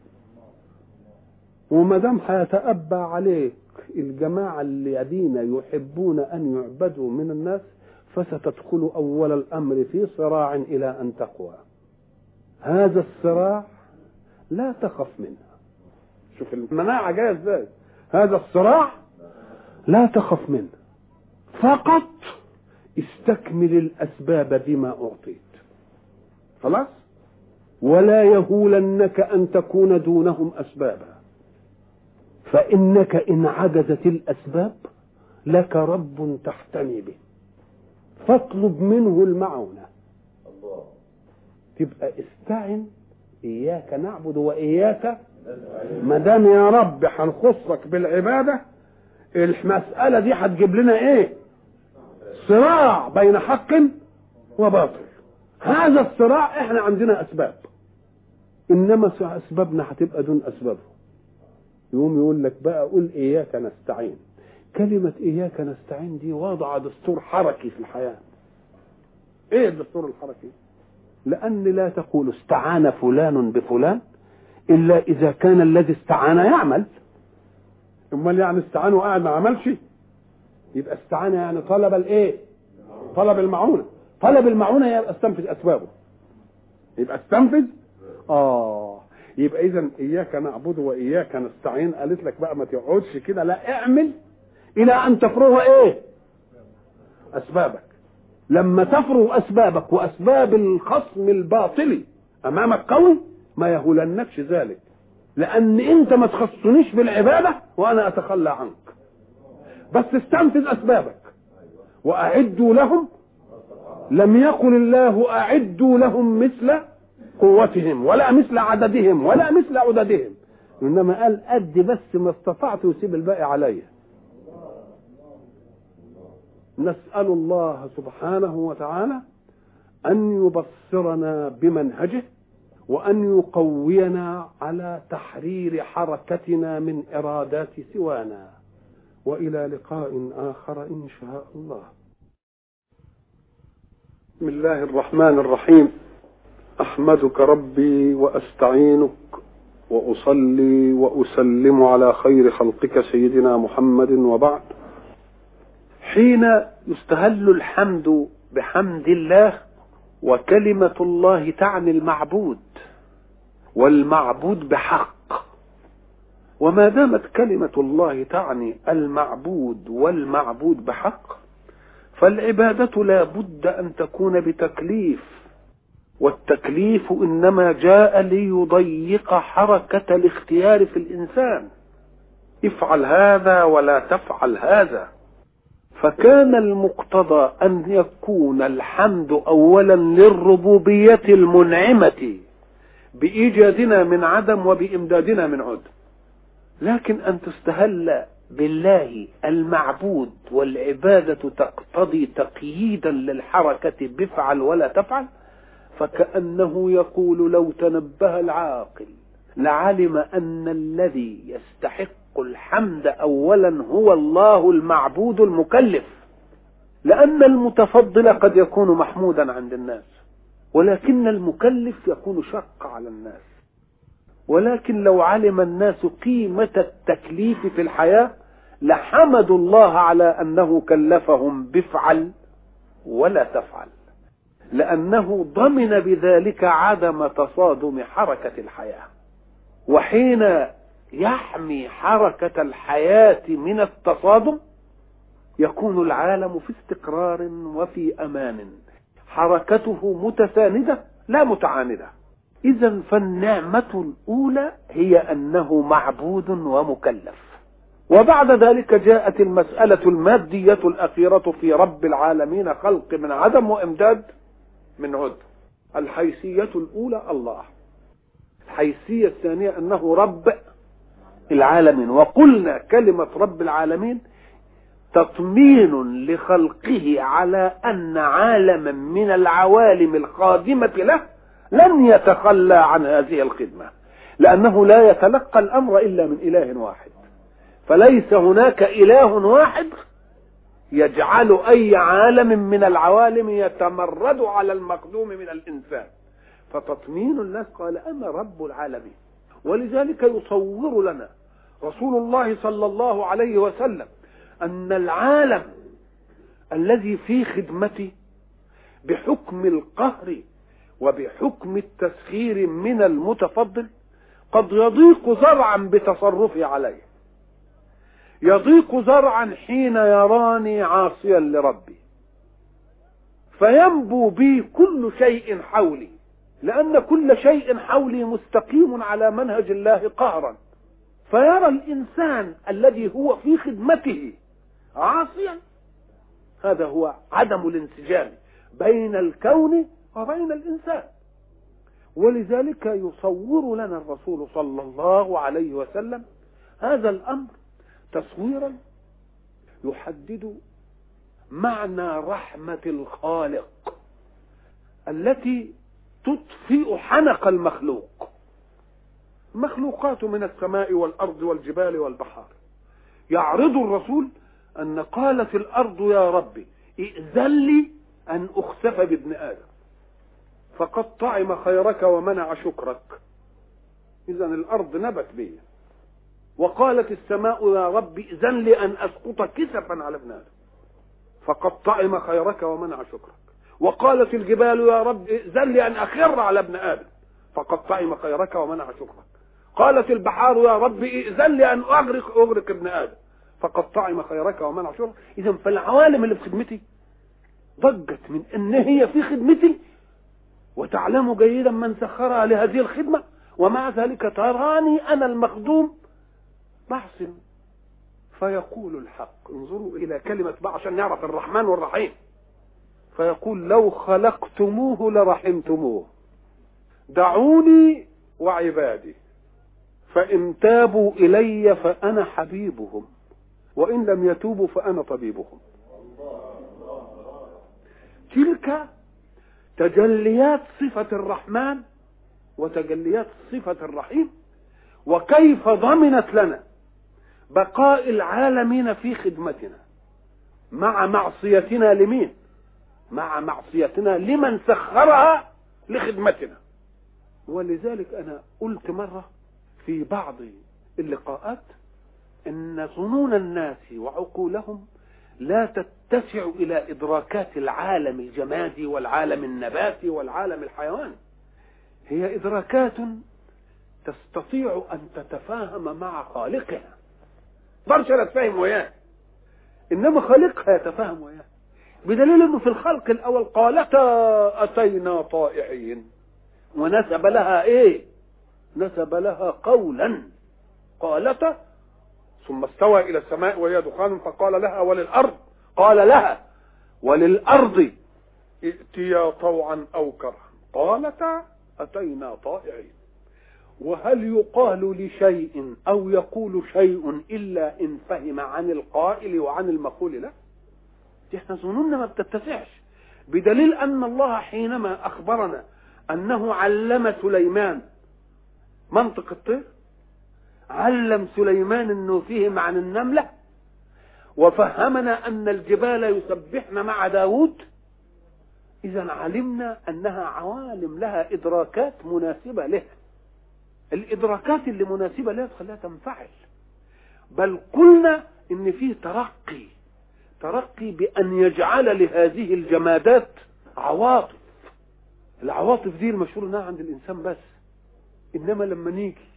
وما دام هيتأبى عليك الجماعة الذين يحبون أن يعبدوا من الناس فستدخل أول الأمر في صراع إلى أن تقوى. هذا الصراع لا تخف منه. شوف المناعة جاية ازاي. هذا الصراع لا تخف منه، فقط استكمل الأسباب بما أعطيت خلاص، ولا يهولنك أن تكون دونهم أسبابا، فإنك إن عجزت الأسباب لك رب تحتمي به فاطلب منه المعونة. تبقى استعن. إياك نعبد وإياك ما دام يا رب هنخصك بالعبادة، المسألة دي هتجيب لنا إيه؟ صراع بين حق وباطل. هذا الصراع إحنا عندنا أسباب، إنما أسبابنا هتبقى دون أسبابه. يقوم يقول لك بقى قل إياك نستعين. كلمة إياك نستعين دي وضع دستور حركي في الحياة. إيه الدستور الحركي؟ لأن لا تقول استعان فلان بفلان إلا إذا كان الذي استعان يعمل. امال يعني استعان وقاعد ما عملش؟ يبقى استعان يعني طلب الايه؟ طلب المعونة. طلب المعونة يبقى استنفذ أسبابه، يبقى استنفذ. يبقى إذن إياك نعبد وإياك نستعين قالت لك بقى ما تقعدش كده، لا اعمل إلى أن تفرغ إيه؟ أسبابك. لما تفرغ أسبابك وأسباب الخصم الباطل أمامك قوي ما يهولنكش ذلك، لأن أنت ما تخصنيش بالعبادة وأنا أتخلى عنك. بس استنفذ أسبابك. وأعدوا لهم، لم يقل الله أعدوا لهم مثل قوتهم ولا مثل عددهم ولا مثل عددهم، إنما قال قد بس ما استطعت ويسيب الباقي عليا. نسأل الله سبحانه وتعالى أن يبصرنا بمنهجه، وأن يقوينا على تحرير حركتنا من إرادات سوانا. وإلى لقاء آخر إن شاء الله. بسم الله الرحمن الرحيم. أحمدك ربي وأستعينك وأصلي وأسلم على خير خلقك سيدنا محمد، وبعد. حين يستهل الحمد بحمد الله، وكلمة الله تعني المعبود والمعبود بحق، وما دامت كلمة الله تعني المعبود والمعبود بحق، فالعبادة لا بد أن تكون بتكليف، والتكليف إنما جاء ليضيق حركة الاختيار في الإنسان، افعل هذا ولا تفعل هذا. فكان المقتضى أن يكون الحمد أولا للربوبية المنعمة بإيجادنا من عدم وبإمدادنا من عدم، لكن أن تستهل بالله المعبود والعبادة تقتضي تقييدا للحركة بفعل ولا تفعل، فكأنه يقول لو تنبه العاقل لعلم أن الذي يستحق الحمد أولا هو الله المعبود المكلف، لأن المتفضل قد يكون محمودا عند الناس، ولكن المكلف يكون شق على الناس. ولكن لو علم الناس قيمة التكليف في الحياة لحمدوا الله على أنه كلفهم بفعل ولا تفعل، لأنه ضمن بذلك عدم تصادم حركة الحياة. وحين يحمي حركة الحياة من التصادم يكون العالم في استقرار وفي أمان، حركته متساندة لا متعاندة. إذن فالنعمة الأولى هي أنه معبود ومكلف. وبعد ذلك جاءت المسألة المادية الأخيرة في رب العالمين، خلق من عدم وإمداد من عدم. الحيثية الأولى الله، الحيثية الثانية أنه رب العالمين. وقلنا كلمة رب العالمين تطمين لخلقه على أن عالما من العوالم الخادمة له لن يتخلى عن هذه الخدمة، لأنه لا يتلقى الأمر إلا من إله واحد، فليس هناك إله واحد يجعل أي عالم من العوالم يتمرد على المقدوم من الإنسان. فتطمين الناس قال أنا رب العالمين. ولذلك يصور لنا رسول الله صلى الله عليه وسلم أن العالم الذي في خدمته بحكم القهر وبحكم التسخير من المتفضل قد يضيق زرعا بتصرفه عليه، يضيق زرعا حين يراني عاصيا لربي، فينبو بي كل شيء حولي، لأن كل شيء حولي مستقيم على منهج الله قهرا. فيرى الإنسان الذي هو في خدمته عاصيا، هذا هو عدم الانسجام بين الكون وبين الإنسان. ولذلك يصور لنا الرسول صلى الله عليه وسلم هذا الأمر تصويرا يحدد معنى رحمة الخالق التي تطفئ حنق المخلوق. مخلوقات من السماء والأرض والجبال والبحار، يعرض الرسول أن قالت الأرض يا ربي ائذن لي أن أخسف بابن آدم، فقد طعم خيرك ومنع شكرك. إذن الأرض نبت بي. وقالت السماء يا ربي ائذن لي أن أسقط كسفا على ابن آدم، فقد طعم خيرك ومنع شكرك. وقالت الجبال يا رب ائذن لي أن أخر على ابن آدم، فقد طعم خيرك ومنع شكرك. قالت البحار يا رب ائذن لي أن أغرق ابن آدم، فقد طعم خيرك ومنع شكرك. إذن فالعوالم اللي في خدمتي ضجت من أن هي في خدمتي، وتعلم جيدا من سخرها لهذه الخدمة، ومع ذلك تراني أنا المخدوم بحسن. فيقول الحق، انظروا إلى كلمة بقى عشان نعرف الرحمن والرحيم، فيقول لو خلقتموه لرحمتموه. دعوني وعبادي فإن تابوا إلي فأنا حبيبهم وإن لم يتوبوا فأنا طبيبهم. تلك تجليات صفة الرحمن وتجليات صفة الرحيم، وكيف ضمنت لنا بقاء العالمين في خدمتنا مع معصيتنا لمين؟ مع معصيتنا لمن سخرها لخدمتنا. ولذلك أنا قلت مرة في بعض اللقاءات إن ظنون الناس وعقولهم لا تتسع إلى إدراكات العالم الجمادي والعالم النباتي والعالم الحيواني، هي إدراكات تستطيع أن تتفاهم مع خالقها، برشا لا تفهم وياه، إنما خالقها يتفاهم وياه، بدليل أنه في الخلق الأول قالتا أتينا طائعين، ونسب لها إيه؟ نسب لها قولا، قالتا ثم استوى إلى السماء وهي دخان فقال لها وللأرض، قال لها وللأرض ائتيا طوعا أو كرها قالتا أتينا طائعين. وهل يقال لشيء أو يقول شيء إلا إن فهم عن القائل وعن المقول له؟ احنا ظنوننا ما بتتسعش، بدليل أن الله حينما أخبرنا أنه علم سليمان منطق الطير، علم سليمان أنه فهم عن النملة، وفهمنا أن الجبال يسبحن مع داود، إذا علمنا أنها عوالم لها إدراكات مناسبة لها. الإدراكات اللي مناسبة لها تخليها تنفعل. بل قلنا إن فيه ترقي بأن يجعل لهذه الجمادات عواطف. العواطف دي المشهور انها عند الإنسان بس، إنما لما نيجي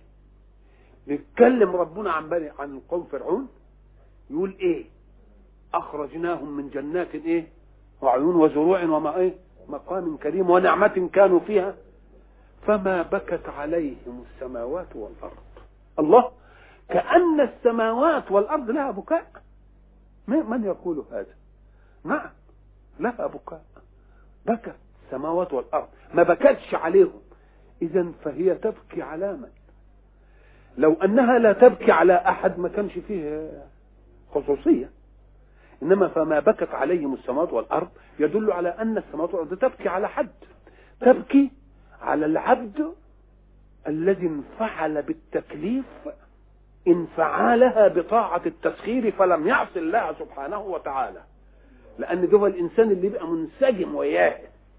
نتكلم ربنا عن القوم فرعون يقول إيه؟ أخرجناهم من جنات إيه؟ وعيون وزروع وما إيه؟ مقام كريم ونعمة كانوا فيها فما بكت عليهم السماوات والأرض. الله، كأن السماوات والأرض لها بكاء. من يقول هذا؟ نعم لها بكاء، بكت السماوات والأرض، ما بكتش عليهم. إذن فهي تبكي على من؟ لو أنها لا تبكي على أحد ما كانش فيه خصوصية، إنما فما بكت عليهم السماوات والأرض يدل على أن السماوات والأرض تبكي على حد، تبكي على العبد الذي انفعل بالتكليف انفعالها بطاعة التسخير فلم يعص الله سبحانه وتعالى، لأن ده الإنسان اللي يبقى منسجم وياه.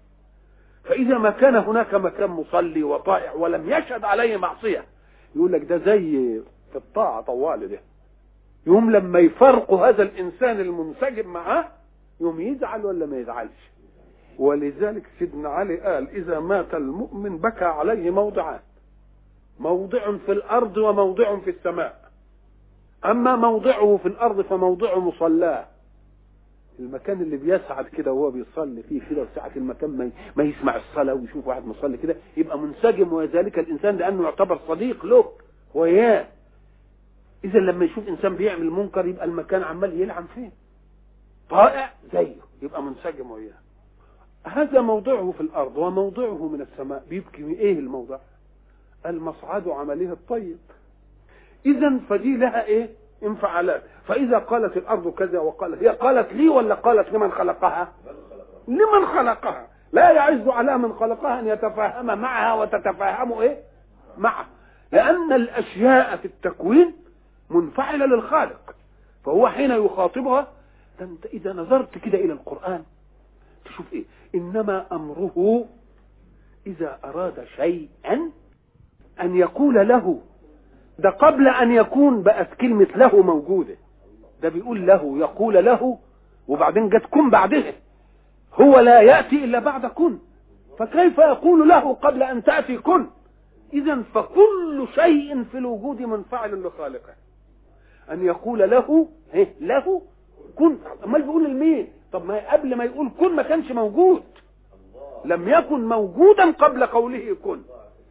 فإذا ما كان هناك مكان مصلي وطائع ولم يشهد عليه معصية يقول لك ده زي في الطاعة طوال ده، يوم لما يفرقوا هذا الإنسان المنسجم معاه يوم يزعل ولا ما يزعلش. ولذلك سيدنا علي قال إذا مات المؤمن بكى عليه موضعان، موضع في الأرض وموضع في السماء. أما موضعه في الأرض فموضع مصلاه، المكان اللي بيسعد كده وهو بيصلي فيه كده، وساعة المكان ما يسمع الصلاة ويشوف واحد مصلي كده يبقى منسجم وذلك الإنسان لأنه يعتبر صديق له وياه. إذا لما يشوف إنسان بيعمل منكر يبقى المكان عمال يلعن فيه، طائع زيه يبقى منسجم وياه. هذا موضعه في الأرض وموضعه من السماء، بيبكي من إيه الموضع؟ المصعد عمله الطيب. إذن فدي لها إيه؟ انفعالات. فإذا قالت الأرض كذا وقالت، هي قالت لي ولا قالت لمن خلقها؟ لمن خلقها. لا يعز على من خلقها أن يتفاهم معها وتتفاهم إيه؟ معه، لأن الأشياء في التكوين منفعلة للخالق، فهو حين يخاطبها. أنت إذا نظرت كده إلى القرآن تشوف إيه؟ إنما أمره إذا أراد شيئا أن يقول له. ده قبل أن يكون بقت كلمة له موجودة، ده بيقول له، يقول له، وبعدين جت كن بعده. هو لا يأتي إلا بعد كن، فكيف يقول له قبل أن تأتي كن؟ إذن فكل شيء في الوجود منفعل لخالقه. أن يقول له له كن، أما بيقول لمين؟ طب ما قبل ما يقول كن ما كانش موجود، لم يكن موجودا قبل قوله كن،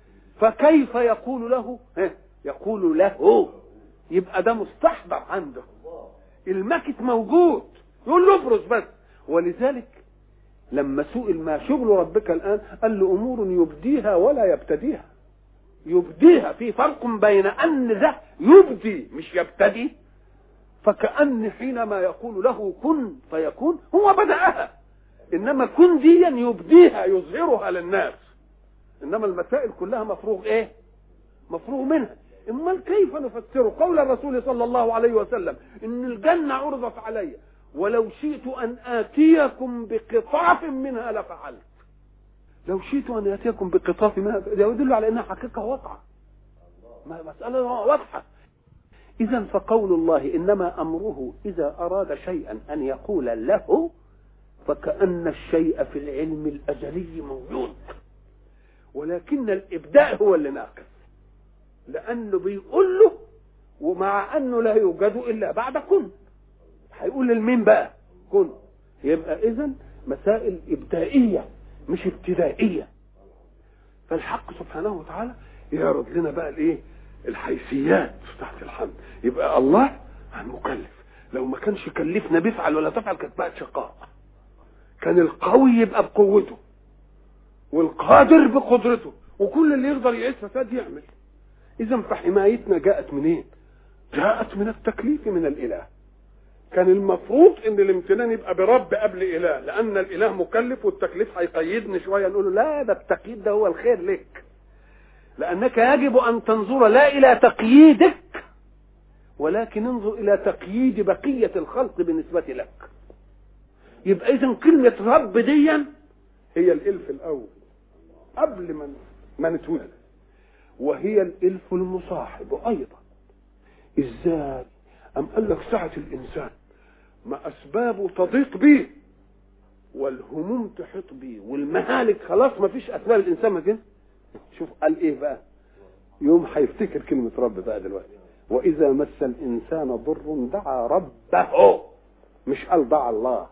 فكيف يقول له؟ يقول له، يبقى ده مستحضر عنده، المكت موجود، يقول له افرز بس. ولذلك لما سئل ما شغل ربك الآن قال له أمور يبديها ولا يبتديها. يبديها، في فرق بين أن ده يبدي مش يبتدي، فكأن حينما يقول له كن فيكون هو بدأها، إنما كن ديا يبديها يظهرها للناس، إنما المسائل كلها مفروغ إيه؟ مفروغ منها. امال كيف نفسر قول الرسول صلى الله عليه وسلم ان الجنه عرضت علي ولو شئت ان اتيكم بقطاف منها لفعلت؟ لو شئت ان اتيكم بقطاف منها، ده يدل على انها حقيقه واقعه، مساله واضحه. اذا فقول الله انما امره اذا اراد شيئا ان يقول له، فكأن الشيء في العلم الازلي موجود، ولكن الابداء هو اللي ناقص، لانه بيقول له ومع انه لا يوجد الا بعد كن. هيقول للمين بقى؟ كن. يبقى اذن مسائل ابدائيه مش ابتدائيه. فالحق سبحانه وتعالى يعرض لنا بقى الايه؟ الحيثيات تحت الحمد. يبقى الله مكلف، لو ما كانش كلفنا بيفعل ولا تفعل كانت بقت شقاء. كان القوي يبقى بقوته والقادر بقدرته، وكل اللي يقدر يعيش فساد يعمل. إذا فحمايتنا جاءت منين؟ جاءت من التكليف من الإله. كان المفروض إن الامتنان يبقى برب قبل إله، لأن الإله مكلف والتكليف هيقيدني شوية، نقول له لا، ده التقييد ده هو الخير لك، لأنك يجب أن تنظر لا إلى تقييدك ولكن انظر إلى تقييد بقية الخلق بالنسبة لك. يبقى إذن كلمة رب ديا هي الإلف الأول قبل ما نتولد، وهي الإلف المصاحب أيضا. إزاي؟ أم قال لك ساعة الإنسان ما أسبابه تضيق به والهموم تحيط به والمهالك خلاص ما فيش أسباب الإنسان ما. شوف قال إيه بقى؟ يوم هيفتكر كلمة رب بقى دلوقتي. وإذا مس الإنسان ضر دعا ربه، مش قال دعا الله،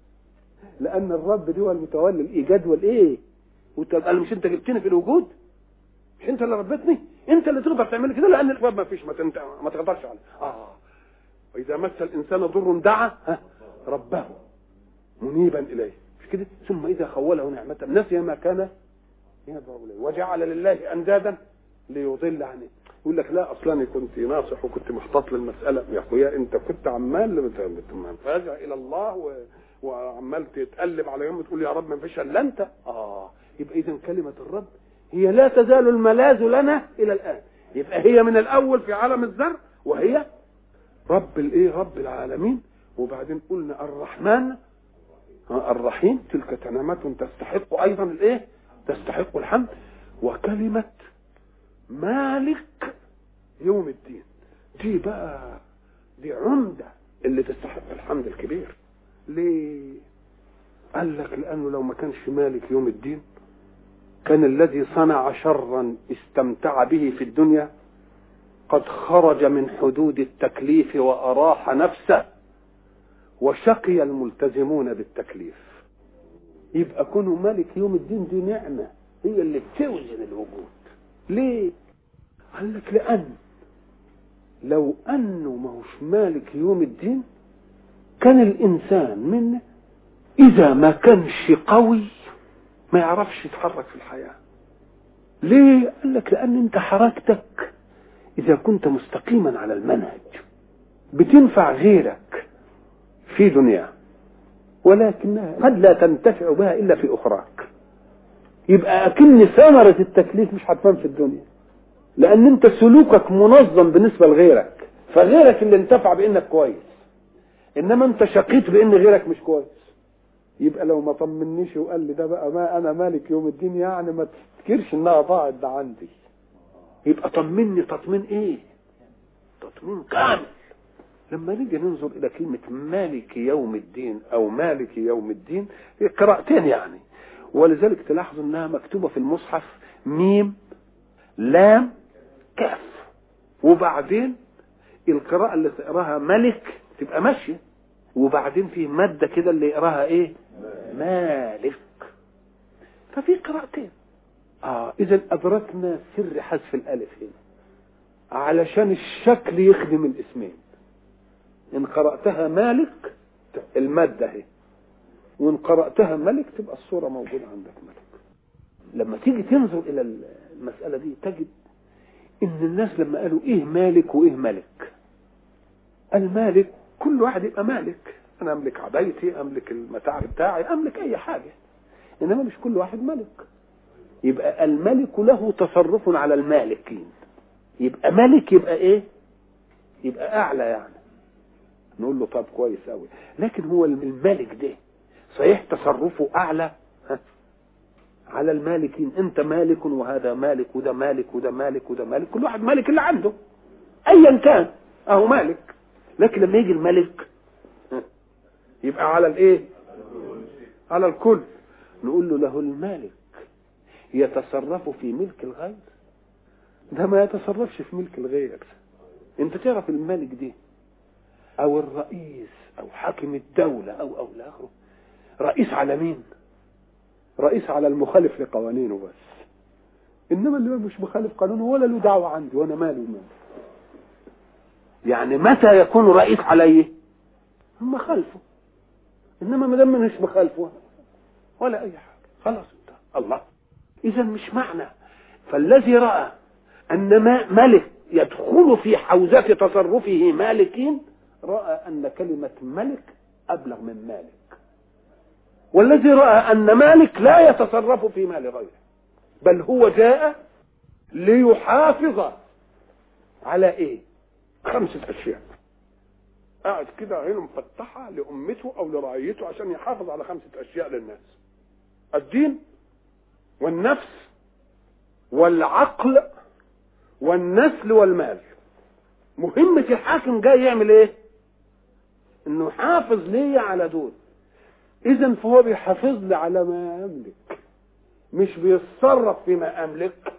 لأن الرب دي هو المتولي الإيجاد والإيه. وتبقى مش أنت جبتني في الوجود؟ مش انت اللي ربتني؟ انت اللي تقدر تعمل كده، لان الاسباب ما فيش، ما تقدرش عليه. واذا مس الانسان ضر دعا ربه منيبا اليه، مش كده؟ ثم اذا خوله نعمه نسي ما كان يدعو اليه وجعل لله اندادا ليضل عنه. يقول لك لا، اصلا كنت ناصح وكنت محتاط للمساله. يا اخويا انت كنت عمال فارجع الى الله وعمال تتقلب على يوم تقول يا رب ما فيش الا انت. يبقى اذا كلمه الرب هي لا تزال الملاذ لنا الى الان. يبقى هي من الاول في عالم الذر وهي رب الايه؟ رب العالمين. وبعدين قلنا الرحمن الرحيم، تلك كلمات تستحق ايضا الايه؟ تستحق الحمد. وكلمه مالك يوم الدين دي بقى دي عمده اللي تستحق الحمد الكبير. ليه؟ قال لك لانه لو ما كانش مالك يوم الدين كان الذي صنع شرا استمتع به في الدنيا قد خرج من حدود التكليف وأراح نفسه، وشقي الملتزمون بالتكليف. يبقى كونه مالك يوم الدين دي نعمة هي اللي بتوزن الوجود. ليه؟ قال لك لأن لو أنه ما هوش مالك يوم الدين كان الإنسان منه إذا ما كانش قوي ما يعرفش يتحرك في الحياة. ليه؟ قال لك لأن انت حركتك إذا كنت مستقيما على المنهج بتنفع غيرك في دنيا، ولكنها قد لا تنتفع بها إلا في أخراك. يبقى أكن ثمرة التكليف مش هتبان في الدنيا، لأن انت سلوكك منظم بالنسبة لغيرك، فغيرك اللي انتفع بأنك كويس، إنما انت شقيت بأن غيرك مش كويس. يبقى لو ما طمنيش وقال لي ده بقى ما انا مالك يوم الدين، يعني ما تفتكرش انها ضاعت ده عندي. يبقى طمني تطمين ايه؟ تطمين كامل. لما نيجي ننظر الى كلمة مالك يوم الدين او مالك يوم الدين، هي قراءتين يعني، ولذلك تلاحظوا انها مكتوبة في المصحف ميم لام كاف، وبعدين القراءة اللي تقراها ملك تبقى ماشية، وبعدين في مادة كده اللي يقراها ايه؟ مالك. ففي قراءتين. اذا ادركنا سر حذف الالف هنا علشان الشكل يخدم الاسمين. ان قرأتها مالك المادة هي، وإن قرأتها ملك تبقى الصورة موجودة عندك ملك. لما تيجي تنظر إلى المسألة دي تجد إن الناس لما قالوا إيه مالك وإيه ملك، المالك كل واحد يبقى مالك، أنا أملك عبايتي، أملك المتاع بتاعي، أملك أي حاجة، إنما مش كل واحد ملك. يبقى الملك له تصرف على المالكين، يبقى ملك يبقى إيه؟ يبقى أعلى يعني. نقول له طب كويس أوي، لكن هو الملك ده صحيح تصرفه أعلى على المالكين. أنت مالك وهذا مالك وده مالك وده مالك وده مالك، كل واحد مالك اللي عنده أيا كان أهو مالك. لكن لما يجي الملك يبقى على الإيه؟ على الكل. نقول له له المالك يتصرف في ملك الغير، ده ما يتصرفش في ملك الغير. انت تعرف الملك دي او الرئيس او حاكم الدولة او لاخره رئيس على مين؟ رئيس على المخالف لقوانينه بس، انما اللي مش مخالف قانونه ولا له دعوة عندي وانا مالي ومالي. يعني متى يكون رئيس عليه؟ هم خالفه، انما ما دام مش مخالفه ولا اي حاجة خلاص انت الله. اذا مش معنى. فالذي رأى ان ملك يدخل في حوزة تصرفه مالكين رأى ان كلمة ملك ابلغ من مالك. والذي رأى ان مالك لا يتصرف في مال غيره، بل هو جاء ليحافظ على ايه؟ 5 اشياء. قاعد كده عينه مفتحة لأمته او لرعيته عشان يحافظ على 5 اشياء للناس: الدين والنفس والعقل والنسل والمال. مهمة الحاكم جاي يعمل ايه؟ انه يحافظ لي على دول. اذا فهو بيحافظ لي على ما املك، مش بيتصرف فيما املك.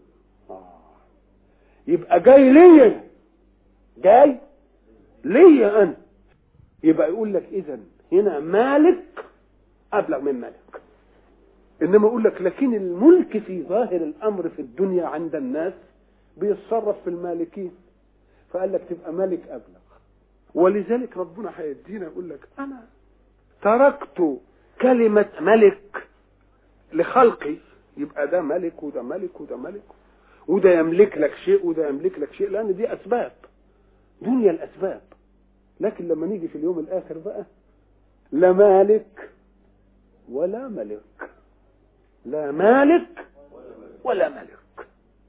يبقى جاي لي، جاي لي انا. يبقى يقول لك اذا هنا مالك ابلغ من ملك. انما يقول لك لكن الملك في ظاهر الامر في الدنيا عند الناس بيتصرف في المالكين، فقال لك تبقى ملك ابلغ. ولذلك ربنا هيدينا يقول لك انا تركت كلمة ملك لخلقي، يبقى ده ملك وده ملك وده ملك، وده يملك لك شيء وده يملك لك شيء، لان دي اسباب دنيا الاسباب. لكن لما نيجي في اليوم الاخر بقى لا مالك ولا ملك، لا مالك ولا ملك.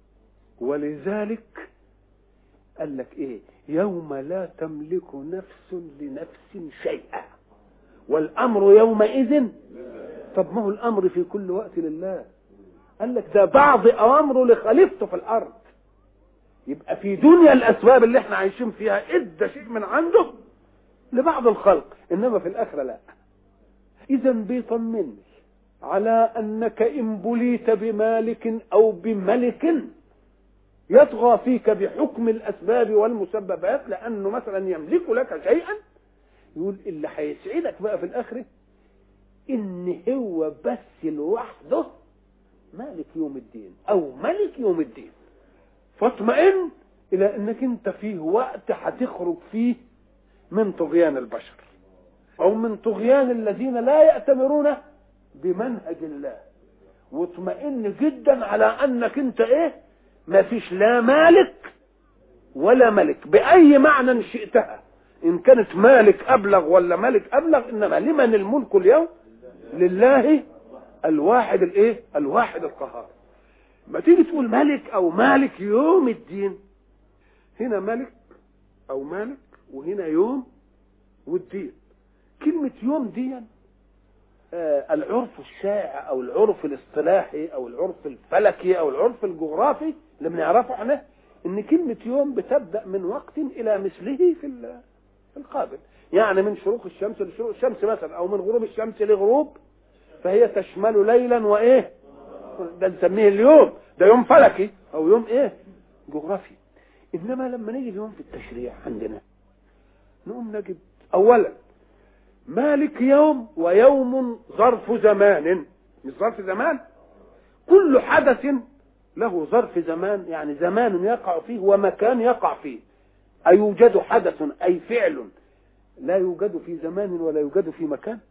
ولذلك قال لك ايه؟ يوم لا تملك نفس لنفس شيئا والامر يومئذ. طب ما هو الامر في كل وقت لله. قال لك ده بعض امره لخليفته في الارض. يبقى في دنيا الاسباب اللي احنا عايشين فيها ادى شيء من عنده لبعض الخلق، انما في الاخره لا. اذا بيطمني على انك ان بليت بمالك او بملك يطغى فيك بحكم الاسباب والمسببات، لانه مثلا يملك لك شيئا، يقول اللي هيسعدك بقى في الاخره ان هو بس لوحده مالك يوم الدين او ملك يوم الدين. فاطمئن الى انك انت فيه وقت هتخرج فيه من طغيان البشر او من طغيان الذين لا يأتمرون بمنهج الله، واطمئن جدا على انك انت ايه؟ ما فيش لا مالك ولا ملك باي معنى شئتها، ان كانت مالك ابلغ ولا ملك ابلغ، انما لمن الملك اليوم؟ لله الواحد الايه؟ الواحد القهار. ما تيجي تقول ملك او مالك يوم الدين، هنا ملك او مالك وهنا يوم والدين. كلمة يوم دي العرف الشائع او العرف الاصطلاحي او العرف الفلكي او العرف الجغرافي اللي بنعرفه احنا ان كلمة يوم بتبدأ من وقت الى مثله في القابل. يعني من شروق الشمس لشروق الشمس مثلا، او من غروب الشمس لغروب، فهي تشمل ليلا وايه؟ ده نسميه اليوم، ده يوم فلكي او يوم ايه؟ جغرافي. انما لما نيجي اليوم في التشريع عندنا نقوم نجد اولا مالك يوم، ويوم ظرف زمان، مش ظرف زمان، كل حدث له ظرف زمان، يعني زمان يقع فيه ومكان يقع فيه. أيوجد حدث أي فعل لا يوجد في زمان ولا يوجد في مكان؟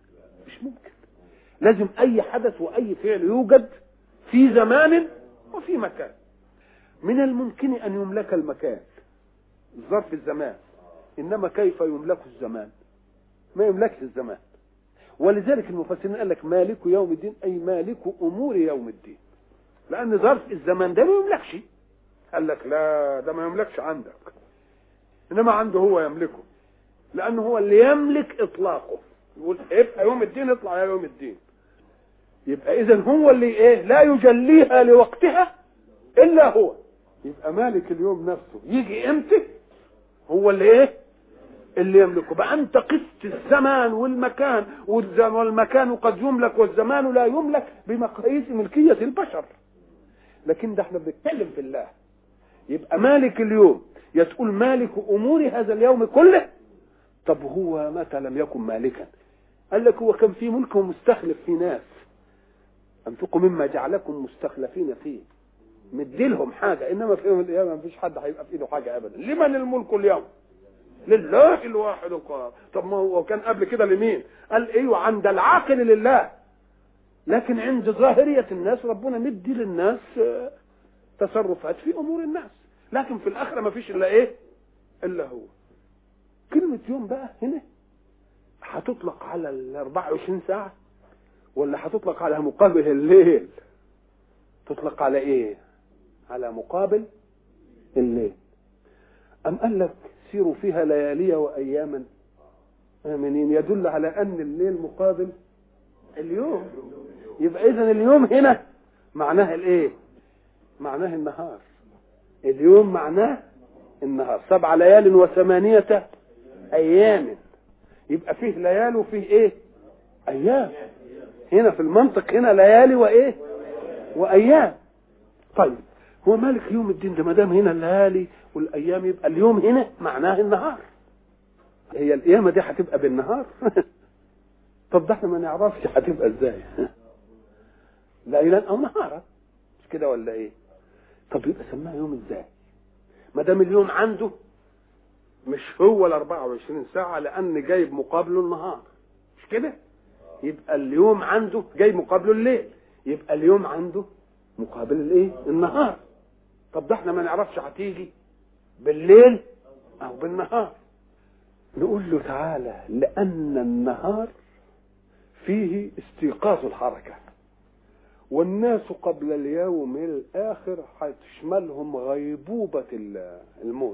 مش ممكن. لازم اي حدث واي فعل يوجد في زمان وفي مكان. من الممكن ان يملك المكان ظرف الزمان، انما كيف يملك الزمان؟ ما يملكش الزمان. ولذلك المفسرين قال لك مالك يوم الدين اي مالك امور يوم الدين، لان ظرف الزمان ده ما يملكش. قال لك لا، ده ما يملكش عندك، انما عنده هو يملكه، لانه هو اللي يملك اطلاقه. يقول ابقى يوم الدين، اطلع يا يوم الدين. يبقى اذا هو اللي ايه لا يجليها لوقتها الا هو. يبقى مالك اليوم نفسه يجي امتى هو اللي ايه اللي يملكه. بقى انت قست الزمان والمكان، والمكان قد يملك والزمان لا يملك بمقاييس ملكية البشر، لكن ده احنا بنتكلم في الله. يبقى مالك اليوم يتقول مالك امور هذا اليوم كله. طب هو متى لم يكن مالكا؟ قال لك هو كان في ملكه مستخلف في ناس، انفقوا مما جعلكم مستخلفين فيه، مديلهم حاجه، انما في يوم القيامه مفيش حد هيبقى في ايده حاجه ابدا. لمن الملك اليوم؟ لله الواحد القهار. طب ما هو كان قبل كده لمين؟ قال ايوه عند العاقل لله، لكن عند ظاهريه الناس ربنا مدي للناس تصرفات في امور الناس، لكن في الاخره مفيش الا ايه الا هو. كلمه يوم بقى هنا هتطلق على ال 24 ساعه ولا هتطلق على مقابل الليل؟ تطلق على ايه؟ على مقابل الليل. أم قال لك سيروا فيها ليالي وأياما آمنين، يدل على أن الليل مقابل اليوم. يبقى إذن اليوم هنا معناه الإيه؟ معناه النهار. اليوم معناه النهار. 7 ليال و8 أيام. يبقى فيه ليال وفيه إيه؟ أيام. هنا في المنطق هنا ليالي وإيه؟ وأيام. طيب هو مالك يوم الدين ده؟ ما دام هنا الليالي والايام يبقى اليوم هنا معناه النهار. هي القيامه دي هتبقى بالنهار؟ طب ده احنا ما نعرفش هتبقى ازاي، ليلا او نهارا، مش كده ولا ايه؟ طب يبقى سماها يوم ازاي ما دام اليوم عنده مش هو ال 24 ساعه، لان جايب مقابله النهار، مش كده؟ يبقى اليوم عنده جاي مقابله الليل، يبقى اليوم عنده مقابل الايه؟ النهار. طب ده احنا ما نعرفش هتيجي بالليل او بالنهار. نقول له تعالى، لان النهار فيه استيقاظ الحركه، والناس قبل اليوم الاخر هتشملهم غيبوبه الموت.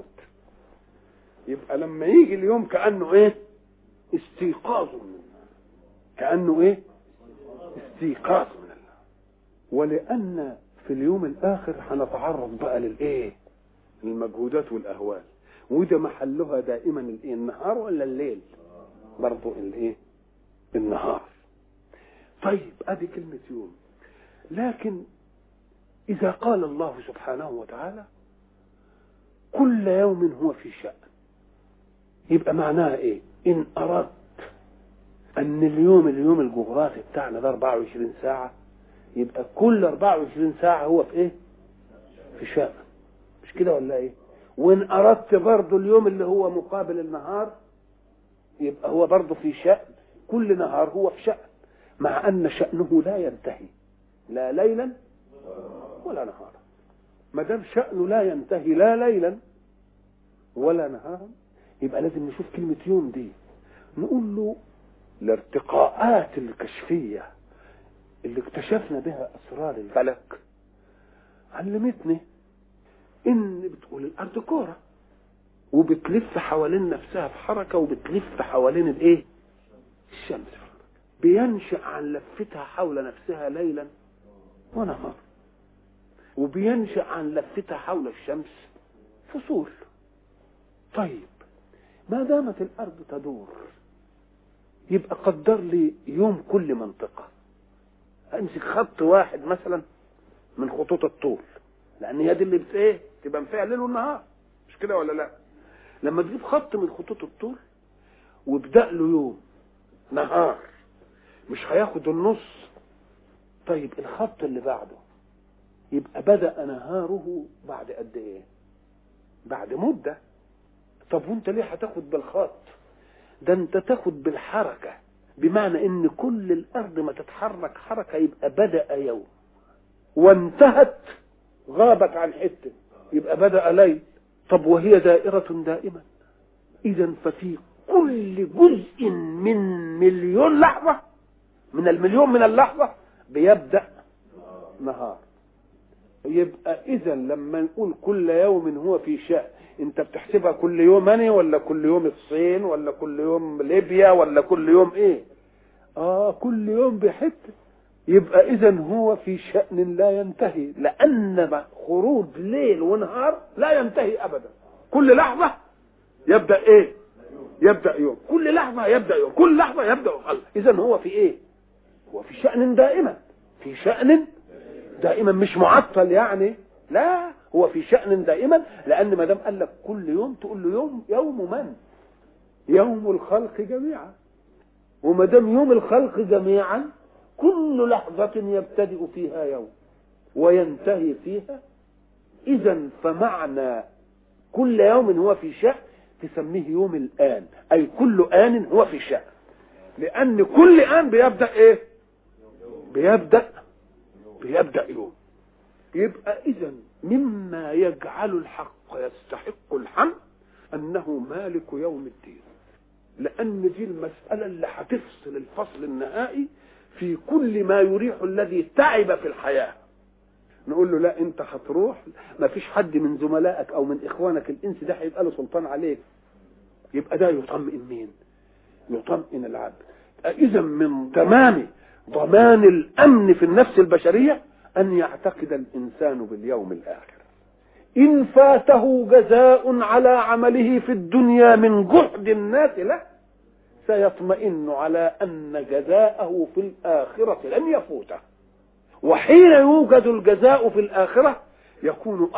يبقى لما يجي اليوم كانه ايه؟ استيقاظ من كانه ايه؟ استيقاظ من الله. ولان في اليوم الاخر هنتعرض بقى للايه؟ المجهودات والاهوال، وده محلها دائما الايه؟ النهار ولا الليل؟ برضو الايه؟ النهار. طيب ادي كلمه يوم. لكن اذا قال الله سبحانه وتعالى كل يوم هو في شأن، يبقى معناها ايه؟ ان اردت ان اليوم الجغرافي بتاعنا ده 24 ساعه، يبقى كل 24 ساعه هو في ايه؟ في شأن، مش كده ولا ايه؟ وان اردت برضو اليوم اللي هو مقابل النهار يبقى هو برضو في شأن، كل نهار هو في شأن، مع ان شأنه لا ينتهي لا ليلا ولا نهارا. ما دام شأنه لا ينتهي لا ليلا ولا نهارا، يبقى لازم نشوف كلمة يوم دي نقول له الارتقاءات الكشفية اللي اكتشفنا بها اسرار الفلك علمتني ان بتقول الارض كوره وبتلف حوالين نفسها في حركه، وبتلف حوالين الايه؟ الشمس. بينشأ عن لفتها حول نفسها ليلا ونهار، وبينشأ عن لفتها حول الشمس فصول. طيب ما دامت الارض تدور يبقى قدر لي يوم كل منطقه. امسك خط واحد مثلا من خطوط الطول، لان هي دي اللي ايه؟ تبقى فيها الليل والنهار، مش كده ولا لا؟ لما تجيب خط من خطوط الطول وابدأ له يوم نهار، مش هياخد النص. طيب الخط اللي بعده يبقى بدأ نهاره بعد قد ايه؟ بعد مدة. طب وانت ليه هتاخد بالخط؟ ده انت تاخد بالحركة بمعنى ان كل الارض ما تتحرك حركة يبقى بدأ يوم، وانتهت غابت عن حتة يبقى بدأ ليل. طب وهي دائرة دائما، اذا ففي كل جزء من مليون لحظة، من المليون من اللحظة بيبدأ نهار. يبقى اذا لما نقول كل يوم هو في شأن، انت بتحسبها كل يوم أنا ولا كل يوم الصين ولا كل يوم ليبيا ولا كل يوم ايه؟ كل يوم بحته. يبقى اذا هو في شأن لا ينتهي، لان خروج ليل ونهار لا ينتهي ابدا. كل لحظة يبدأ ايه؟ يبدأ يوم. كل لحظة يبدأ يوم، كل لحظة يبدأ يوم. اذا هو في ايه؟ هو في شأن دائما، في شأن دائما، مش معطل يعني، لا هو في شأن دائما. لان ما دام قال لك كل يوم تقول له يوم من؟ يوم الخلق جميعا. وما دام يوم الخلق جميعا كل لحظة يبتدئ فيها يوم وينتهي فيها. اذا فمعنى كل يوم هو في شأن تسميه يوم الآن، اي كل آن هو في شأن، لان كل آن بيبدأ ايه؟ بيبدأ يوم. يبقى اذا مما يجعل الحق يستحق الحمد انه مالك يوم الدين، لان دي المسألة اللي هتفصل الفصل النهائي في كل ما يريح الذي تعب في الحياة. نقول له لا انت هتروح، ما فيش حد من زملائك او من اخوانك الانس ده هيبقى له سلطان عليك. يبقى ده يطمئن مين؟ يطمئن العبد. اذا من تمام ضمان الامن في النفس البشرية ان يعتقد الانسان باليوم الاخر. ان فاته جزاء على عمله في الدنيا من جهد الناس له سيطمئن على ان جزاءه في الاخرة لن يفوته. وحين يوجد الجزاء في الاخرة يكون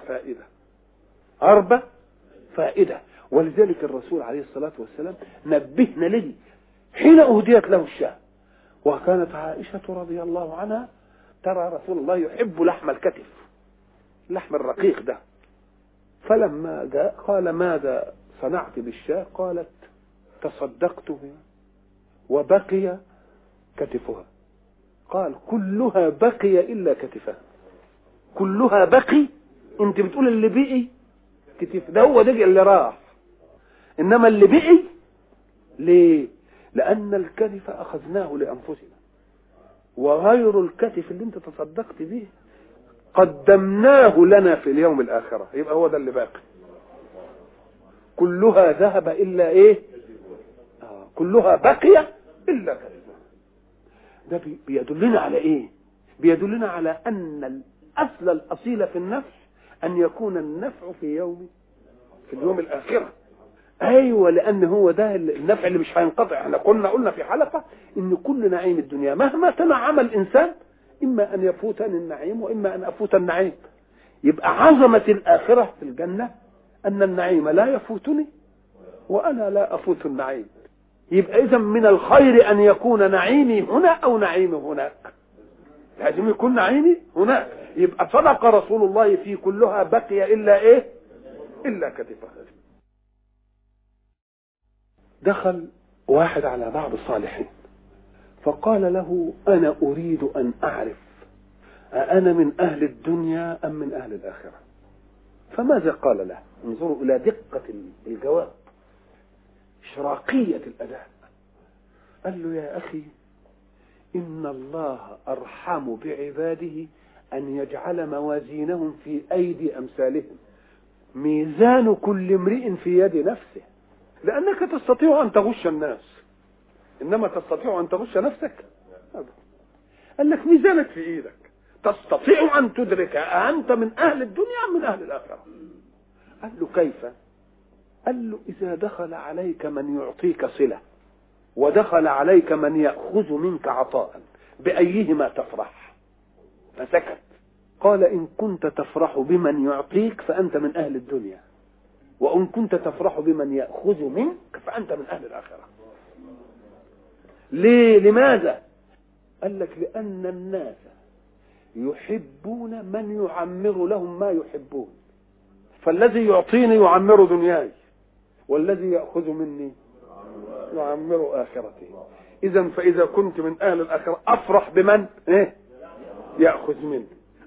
اربى فائدة. ولذلك الرسول عليه الصلاة والسلام نبهنا لي حين اهديت له الشاة، وكانت عائشة رضي الله عنها ترى رسول الله يحب لحم الكتف، لحم الرقيق ده. فلما جاء قال ماذا صنعت بالشاة؟ قالت تصدقت بها وبقي كتفها. قال كلها بقي إلا كتفها. كلها بقي؟ انت بتقول اللي بقي كتف ده هو ده اللي راح، انما اللي بقي ليه؟ لأن الكتف أخذناه لأنفسنا، وغير الكتف اللي انت تصدقت به قدمناه لنا في اليوم الآخرة. يبقى هو ده اللي باقي. كلها ذهب إلا إيه؟ كلها بقي إلا كتف. ده بيدلنا على إيه؟ بيدلنا على أن الأصل الأصيل في النفس أن يكون النفع في اليوم الآخرة. ايوه، لان هو ده النفع اللي مش هينقطع. احنا قلنا في حلقة ان كل نعيم الدنيا مهما تنعم الانسان اما ان يفوتني النعيم واما ان افوت النعيم. يبقى عظمة الاخرة في الجنة ان النعيم لا يفوتني وانا لا افوت النعيم. يبقى اذا من الخير ان يكون نعيمي هنا او نعيمي هناك. لازم يكون نعيمي هناك. يبقى صدق رسول الله في كلها بقي الا ايه؟ الا كتفها. دخل واحد على بعض الصالحين فقال له أنا أريد أن أعرف أنا من أهل الدنيا أم من أهل الآخرة؟ فماذا قال له؟ انظروا إلى دقة الجواب، إشراقية الأداء. قال له يا أخي إن الله أرحم بعباده أن يجعل موازينهم في أيدي أمثالهم. ميزان كل امرئ في يد نفسه، لأنك تستطيع أن تغش الناس، إنما تستطيع أن تغش نفسك؟ قال لك ميزانك في إيدك، تستطيع أن تدرك أنت من أهل الدنيا أم من أهل الآخرة. قال له كيف؟ قال له إذا دخل عليك من يعطيك صلة ودخل عليك من يأخذ منك عطاء بأيهما تفرح؟ فسكت. قال إن كنت تفرح بمن يعطيك فأنت من أهل الدنيا، وإن كنت تفرح بمن يأخذ منك فأنت من أهل الآخرة. ليه؟ لماذا؟ قال لك لأن الناس يحبون من يعمر لهم ما يحبون، فالذي يعطيني يعمر دنياي والذي يأخذ مني يعمر آخرتي. اذا فاذا كنت من اهل الاخره افرح بمن ياخذ مني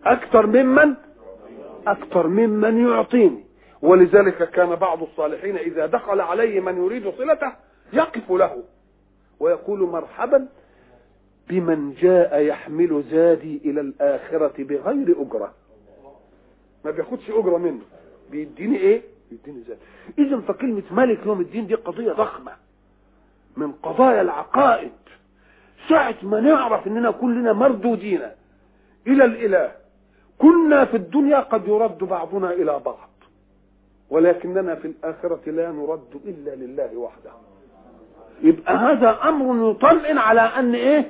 اكثر ممن يعطيني. ولذلك كان بعض الصالحين اذا دخل عليه من يريد صلته يقف له ويقول مرحبا بمن جاء يحمل زادي الى الاخره بغير اجره. ما بياخدش اجره منه، بيديني بيديني زاد. اذا فكلمه مالك يوم الدين دي قضيه ضخمه من قضايا العقائد. ساعة ما نعرف اننا كلنا مردودين الى الاله، كنا في الدنيا قد يرد بعضنا الى بعض، ولكننا في الاخرة لا نرد الا لله وحده. يبقى هذا امر يطمئن على ان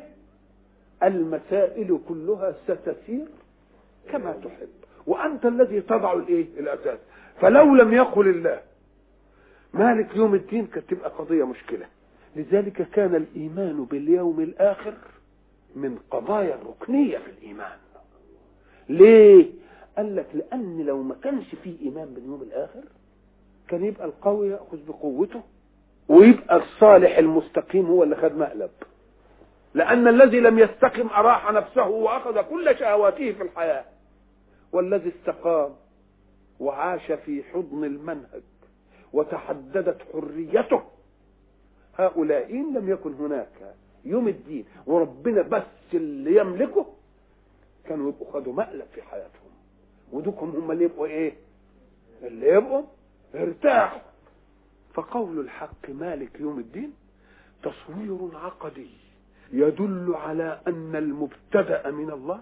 المسائل كلها ستسير كما تحب، وانت الذي تضع الاساس. فلو لم يقل الله مالك يوم الدين كانت تبقى قضية مشكلة. لذلك كان الإيمان باليوم الآخر من قضايا الركنية في الإيمان. ليه؟ قال لك لأن لو ما كانش فيه إيمان باليوم الآخر كان يبقى القوي يأخذ بقوته، ويبقى الصالح المستقيم هو اللي خد مقلب. لأن الذي لم يستقم أراح نفسه وأخذ كل شهواته في الحياة، والذي استقام وعاش في حضن المنهج وتحددت حريته، هؤلاء إن لم يكن هناك يوم الدين وربنا بس اللي يملكه كانوا يبقوا خدوا مقلب في حياتهم، ودوكم هم اللي يبقوا اللي يبقوا ارتاحوا. فقول الحق مالك يوم الدين تصوير عقدي يدل على أن المبتدأ من الله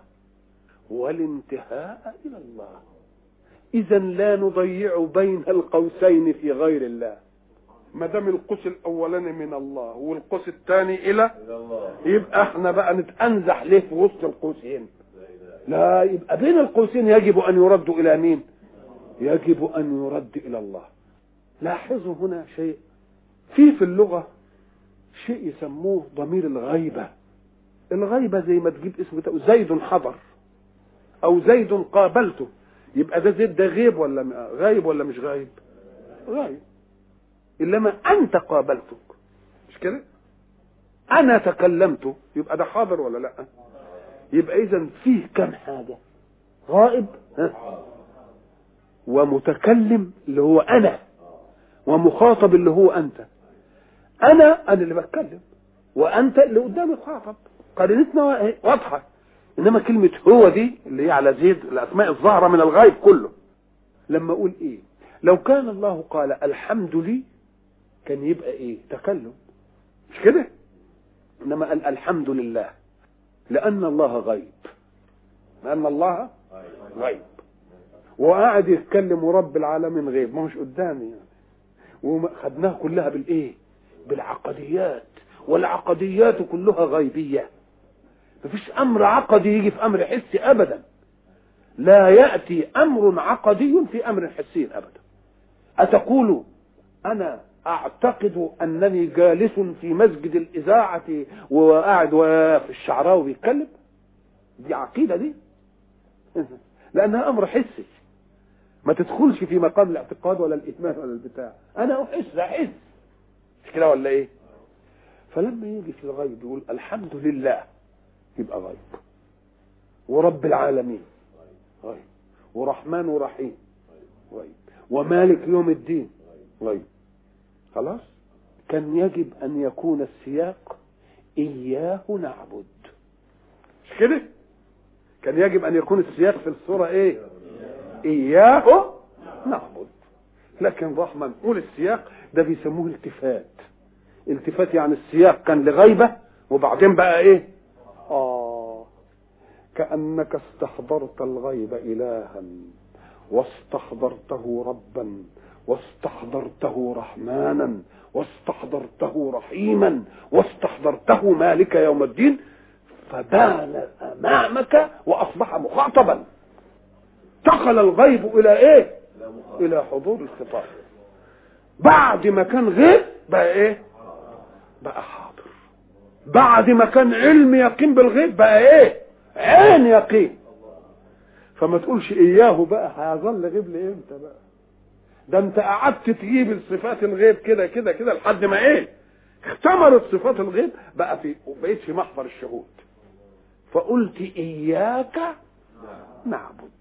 والانتهاء إلى الله. إذا لا نضيع بين القوسين في غير الله. ما دام القوس الاولاني من الله والقوس الثاني الى الله، يبقى احنا بقى نتأنزح ليه في وسط القوسين؟ لا، يبقى بين القوسين يجب ان يرد الى مين؟ يجب ان يرد الى الله. لاحظوا هنا شيء في اللغة، شيء يسموه ضمير الغيبة. الغيبة زي ما تجيب اسم زيد حضر او زيد قابلته، يبقى ده زيد ده غيب ولا غايب ولا مش غايب؟ غايب. إنما أنت قابلتك، مش كده؟ أنا تكلمت، يبقى ده حاضر ولا لا؟ يبقى إذن فيه كم حاجة، غائب ومتكلم اللي هو أنا، ومخاطب اللي هو أنت. أنا اللي بتكلم، وأنت اللي قدامي خاطب، قرينتنا واضحة. إنما كلمة هو دي اللي هي على زيد الأسماء الظاهرة من الغيب كله. لما أقول لو كان الله قال الحمد لي كان يبقى تكلم، مش كده؟ انما قال الحمد لله لان الله غيب، لان الله غيب وقاعد يتكلم ورب العالمين غيب، ما مش قدامي يعني. وخدناها كلها بالعقديات، والعقديات كلها غيبية. مفيش امر عقدي يجي في امر حسي ابدا، لا يأتي امر عقدي في امر حسي ابدا. اتقول انا اعتقد انني جالس في مسجد الاذاعه وقاعد في الشعراوي بيتكلم؟ دي عقيده دي لانها امر حسي، ما تدخلش في مقام الاعتقاد ولا الايمان ولا البتاع. انا احس مش كده ولا فلما يجي في الغيب يقول الحمد لله يبقى غيب، ورب العالمين غيب، ورحمن ورحيم غيب، ومالك يوم الدين غيب. خلاص، كان يجب ان يكون السياق اياه نعبد، مش كده؟ كان يجب ان يكون السياق في الصورة اياه نعبد. لكن رحمة نقول السياق ده بيسموه التفات يعني السياق كان لغيبة وبعدين بقى كأنك استحضرت الغيب إلها واستحضرته ربا واستحضرته رحمانا واستحضرته رحيما واستحضرته مالك يوم الدين، فبان امامك واصبح مخاطبا. انتقل الغيب الى الى حضور الخطاب. بعد ما كان غيب بقى بقى حاضر. بعد ما كان علم يقين بالغيب بقى عين يقين. فما تقولش اياه بقى هيظل غيب لامتى بقى؟ ده انت قعدت تجيب الصفات الغيب كده كده كده لحد ما اختمرت صفات الغيب بقى بقيت في محضر الشهود. فقلت إياك نعبد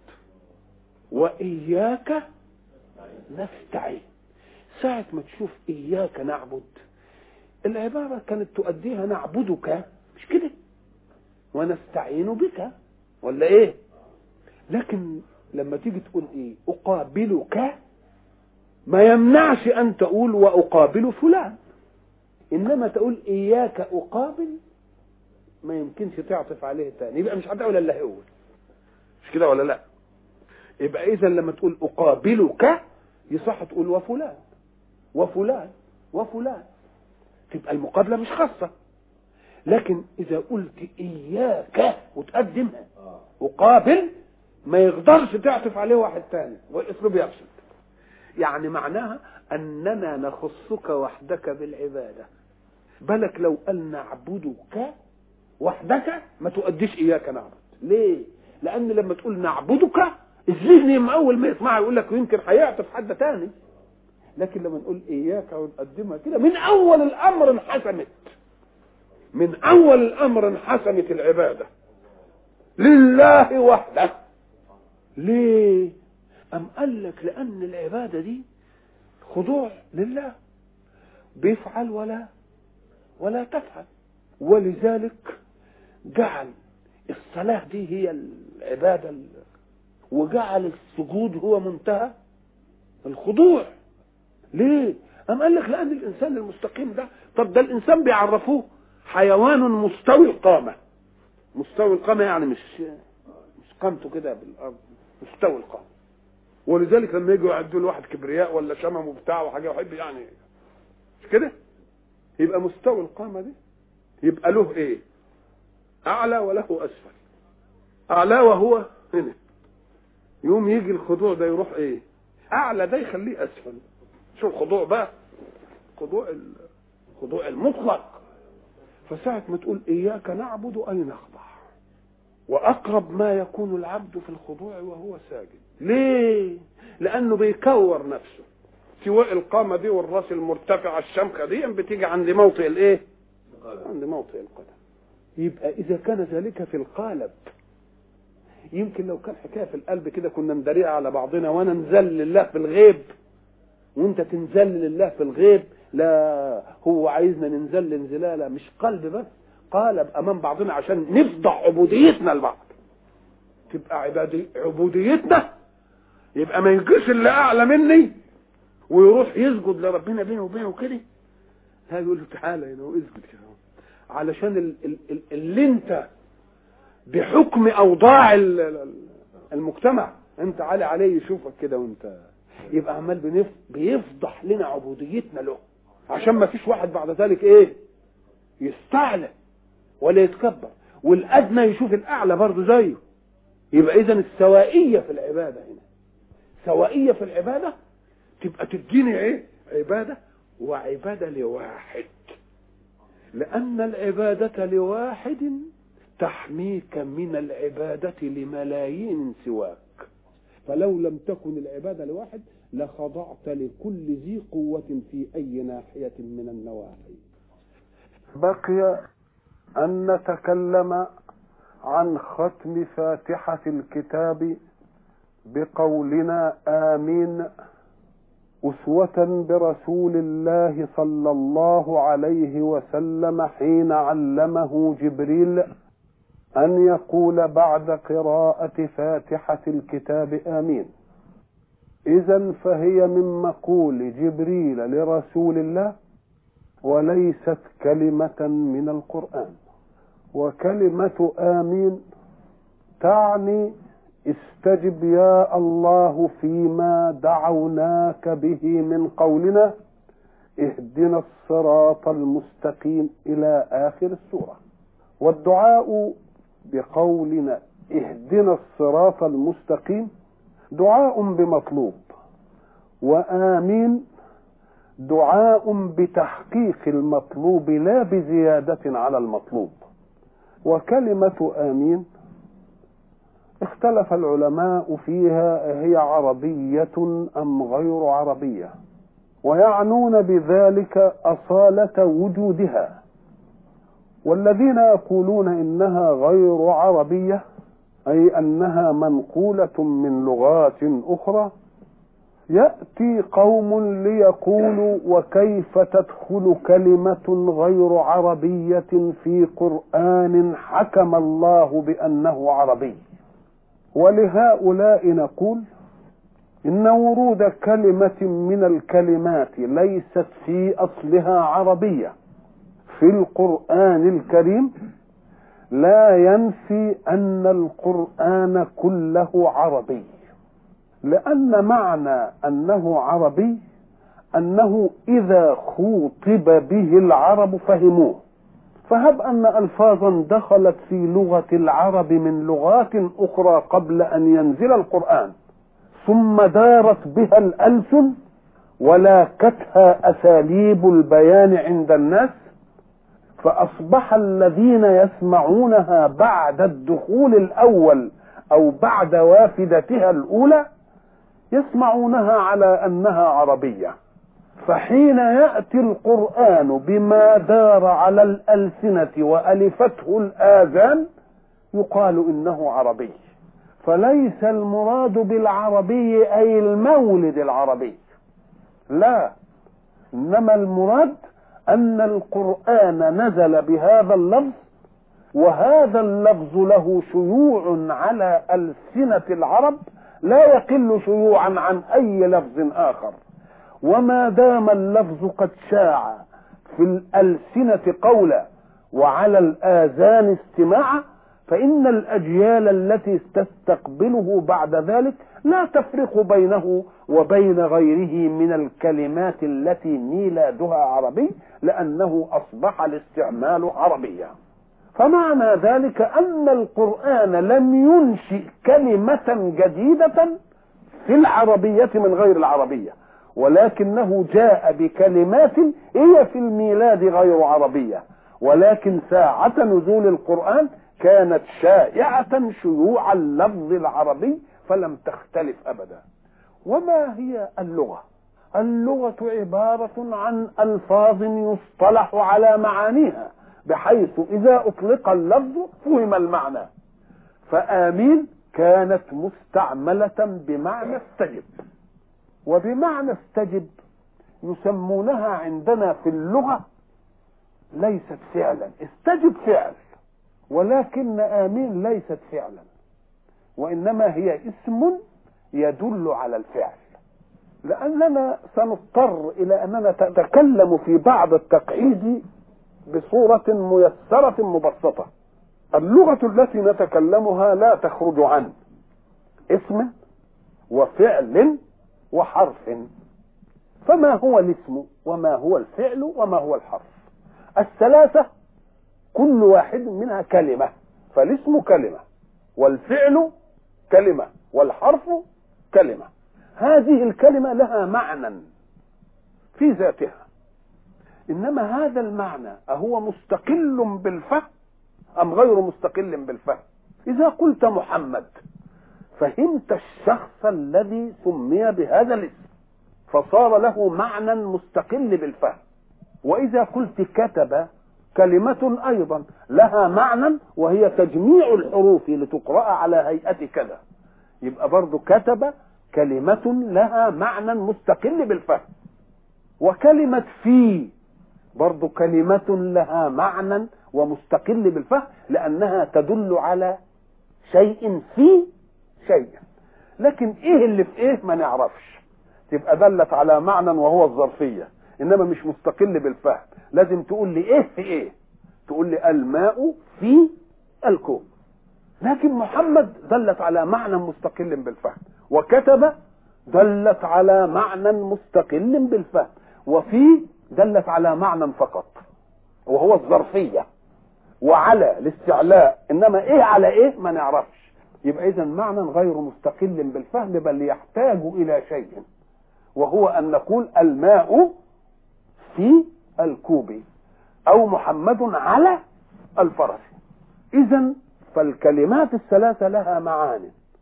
وإياك نستعين. ساعة ما تشوف إياك نعبد، العبارة كانت تؤديها نعبدك، مش كده؟ ونستعين بك، ولا إيه؟ لكن لما تيجي تقول إيه؟ أقابلك، ما يمنعش أن تقول وأقابل فلان، إنما تقول إياك أقابل ما يمكنش تعطف عليه تاني، يبقى مش هتقول إلا هو، مش كده ولا لا؟ يبقى إذا لما تقول أقابلك يصح تقول وفلان وفلان وفلان، تبقى المقابلة مش خاصة. لكن إذا قلت إياك وتقدمها أقابل ما يقدرش تعطف عليه واحد تاني، والأسلوب يفسد. يعني معناها أننا نخصك وحدك بالعبادة. بالك لو قال نعبدك وحدك ما تؤديش إياك نعبد. ليه؟ لأن لما تقول نعبدك الذهن أول ما يسمعها يقول لك يمكن هيعطف حد تاني. لكن لما نقول إياك ونقدمها كده من أول الأمر انحسمت، من أول الأمر انحسمت العبادة لله وحده. ليه؟ أم قال لك لأن العبادة دي خضوع لله، بيفعل ولا تفعل، ولذلك جعل الصلاة دي هي العبادة، وجعل السجود هو منتهى الخضوع. ليه؟ أم قال لك لأن الإنسان المستقيم ده، طب ده الإنسان بيعرفوه حيوان مستوي القامة. مستوي القامة يعني مش قامته كده بالأرض، مستوي القامة. ولذلك لما يجوا يعدوا لواحد كبرياء ولا شمم وبتاع وحاجة وحب يعني مش كده، يبقى مستوي القامة دي يبقى له ايه؟ أعلى وله أسفل. أعلى وهو هنا، يوم يجي الخضوع ده يروح ايه؟ أعلى ده يخليه أسفل. شو الخضوع بقى؟ خضوع المطلق. فساعة ما تقول إياك نعبد أي نخضع، وأقرب ما يكون العبد في الخضوع وهو ساجد. ليه؟ لأنه بيكور نفسه. سواء القامة دي والراس المرتفعة الشمخة دي بتيجي عند موطئ الايه؟ عند موطئ القدم. يبقى إذا كان ذلك في القالب، يمكن لو كان حكاية في القلب كده كنا ندريها على بعضنا، وانا نزل لله في الغيب وانت تنزل لله في الغيب. لا، هو عايزنا ننزل انزلالة مش قلب بس، قالب امام بعضنا عشان نفضح عبوديتنا لبعض. تبقى عبوديتنا يبقى ما يجيش اللي اعلى مني ويروح يسجد لربنا بينه وبينه كده. لا، يقول له تعالى هنا واسجد كده، علشان اللي انت بحكم اوضاع المجتمع انت عالي عليه يشوفك كده، وانت يبقى عمال بيفضح لنا عبوديتنا له، عشان ما فيش واحد بعد ذلك ايه يستعلى ولا يتكبر، والادنى يشوف الاعلى برضه زيه. يبقى اذا السوائيه في العباده هنا، سوائيه في العباده تبقى تديني ايه؟ عباده، وعباده لواحد، لان العباده لواحد تحميك من العباده لملايين سواك. فلو لم تكن العباده لواحد لخضعت لكل ذي قوه في اي ناحيه من النواحي. بقي ان نتكلم عن ختم فاتحه الكتاب بقولنا آمين، أسوة برسول الله صلى الله عليه وسلم حين علمه جبريل أن يقول بعد قراءة فاتحة الكتاب آمين. إذن فهي من مقول جبريل لرسول الله وليست كلمة من القرآن. وكلمة آمين تعني استجب يا الله فيما دعوناك به من قولنا اهدنا الصراط المستقيم إلى آخر السورة. والدعاء بقولنا اهدنا الصراط المستقيم دعاء بمطلوب، وآمين دعاء بتحقيق المطلوب لا بزيادة على المطلوب. وكلمة آمين اختلف العلماء فيها هي عربية أم غير عربية. ويعنون بذلك أصالة وجودها. والذين يقولون إنها غير عربية أي أنها منقولة من لغات أخرى، يأتي قوم ليقولوا وكيف تدخل كلمة غير عربية في قرآن حكم الله بأنه عربي؟ ولهؤلاء نقول إن ورود كلمة من الكلمات ليست في أصلها عربية في القرآن الكريم لا ينفي أن القرآن كله عربي، لأن معنى أنه عربي أنه إذا خوطب به العرب فهموه. فهب أن ألفاظا دخلت في لغة العرب من لغات أخرى قبل أن ينزل القرآن ثم دارت بها الألسن ولاكتها أساليب البيان عند الناس، فأصبح الذين يسمعونها بعد الدخول الأول أو بعد وافدتها الأولى يسمعونها على أنها عربية. فحين يأتي القرآن بما دار على الألسنة وألفته الآذان يقال إنه عربي. فليس المراد بالعربي أي المولد العربي، لا، إنما المراد أن القرآن نزل بهذا اللفظ، وهذا اللفظ له شيوع على ألسنة العرب لا يقل شيوعا عن أي لفظ آخر. وما دام اللفظ قد شاع في الألسنة قولا وعلى الآذان استماعا فإن الأجيال التي تستقبله بعد ذلك لا تفرق بينه وبين غيره من الكلمات التي ميلادها عربي، لأنه أصبح الاستعمال عربيا. فمعنى ذلك أن القرآن لم ينشئ كلمة جديدة في العربية من غير العربية، ولكنه جاء بكلمات هي في الميلاد غير عربية، ولكن ساعة نزول القرآن كانت شائعة شيوع اللفظ العربي فلم تختلف أبدا. وما هي اللغة؟ اللغة عبارة عن ألفاظ يصطلح على معانيها بحيث إذا أطلق اللفظ فهم المعنى. فآمين كانت مستعملة بمعنى استجب، وبمعنى استجب يسمونها عندنا في اللغة ليست فعلا. استجب فعل، ولكن آمين ليست فعلا، وإنما هي اسم يدل على الفعل. لأننا سنضطر إلى أننا نتكلم في بعض التقعيد بصورة ميسرة مبسطة. اللغة التي نتكلمها لا تخرج عن اسم وفعل وحرف. فما هو الاسم وما هو الفعل وما هو الحرف؟ الثلاثة كل واحد منها كلمة، فالاسم كلمة والفعل كلمة والحرف كلمة. هذه الكلمة لها معنى في ذاتها، إنما هذا المعنى أهو مستقل بالفهم أم غير مستقل بالفهم؟ إذا قلت محمد فهمت الشخص الذي سمي بهذا الاسم فصار له معنى مستقل بالفهم. وإذا قلت كتب كلمة أيضا لها معنى وهي تجميع الحروف لتقرأ على هيئة كذا، يبقى برضو كتب كلمة لها معنى مستقل بالفهم. وكلمة في برضو كلمة لها معنى ومستقل بالفهم، لأنها تدل على شيء في شيء. لكن إيه اللي في إيه ما نعرفش، تبقى دلت على معنى وهو الظرفية، إنما مش مستقل بالفهم. لازم تقول لي إيه في إيه، تقول لي الماء في الكوب. لكن محمد دلت على معنى مستقل بالفهم، وكتب دلت على معنى مستقل بالفهم، وفي دلت على معنى فقط وهو الظرفية، وعلى الاستعلاء، إنما إيه على إيه ما نعرفش. يبقى إذن معنى غير مستقل بالفهم، بل يحتاج إلى شيء، وهو أن نقول الماء في الكوب أو محمد على الفرس. إذن فالكلمات الثلاثة لها معاني،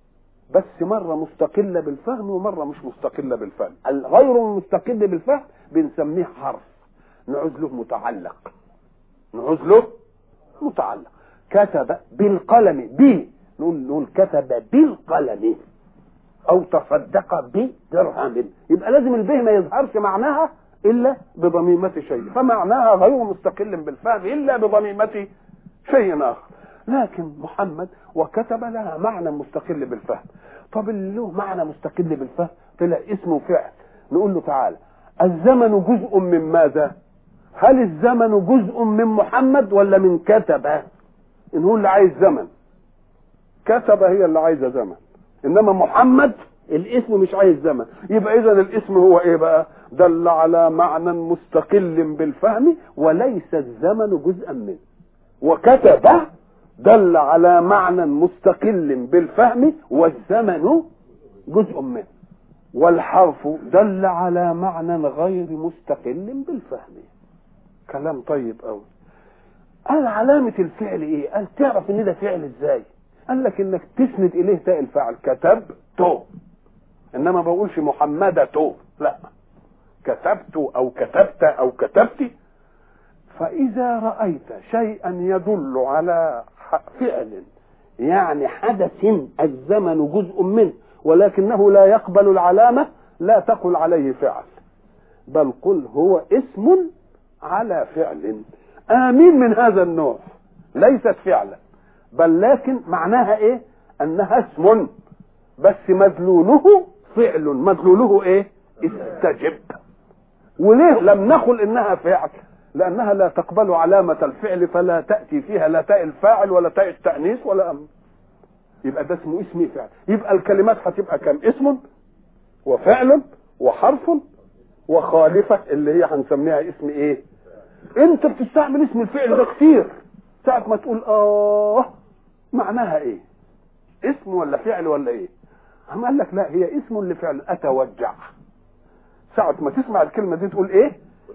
بس مرة مستقلة بالفهم ومرة مش مستقلة بالفهم. الغير المستقل بالفهم بنسميه حرف نعوز له متعلق، نعوز له متعلق. كتب بالقلم، نقول كتب بالقلم، او تصدق بدرهم، يبقى لازم البه ما يظهرش معناها الا بضميمة شيء، فمعناها غير مستقل بالفهم الا بضميمة شيء اخر. لكن محمد وكتب لها معنى مستقل بالفهم. طب اللي له معنى مستقل بالفهم طلع اسمه فعل، نقول له تعالى الزمن جزء من ماذا؟ هل الزمن جزء من محمد ولا من كتب؟ ان هو اللي عايز زمن، كتب هي اللي عايزه زمن، انما محمد الاسم مش عايز زمن. يبقى اذا الاسم هو ايه بقى؟ دل على معنى مستقل بالفهم وليس الزمن جزءا منه. وكتب دل على معنى مستقل بالفهم والزمن جزء منه. والحرف دل على معنى غير مستقل بالفهم. كلام طيب قوي. قال علامة الفعل ايه؟ قال تعرف ان ده فعل ازاي؟ قال لك انك تسند اليه تاء الفعل، كتبت، انما بقولش محمدة، لا، كتبت او كتبت او كتبت. فاذا رأيت شيئا يدل على فعل يعني حدث الزمن جزء منه ولكنه لا يقبل العلامة، لا تقل عليه فعل، بل قل هو اسم على فعل. آمين من هذا النوع ليست فعلا، بل لكن معناها ايه؟ انها اسم بس مدلوله فعل. مدلوله ايه؟ استجب. وليه لم نقل انها فعل؟ لانها لا تقبل علامة الفعل، فلا تأتي فيها لا تاء الفاعل ولا تاء التأنيث ولا يبقى ده اسمه اسم فعل. يبقى الكلمات هتبقى كم؟ اسم وفعل وحرف وخالفة اللي هي هنسميها اسم ايه؟ انت بتستعمل اسم الفعل ده كتير، ساعة ما تقول معناها ايه؟ اسم ولا فعل ولا ايه؟ هم قال لك لا، هي اسم لفعل. اتوجع، ساعة ما تسمع الكلمة دي تقول ايه؟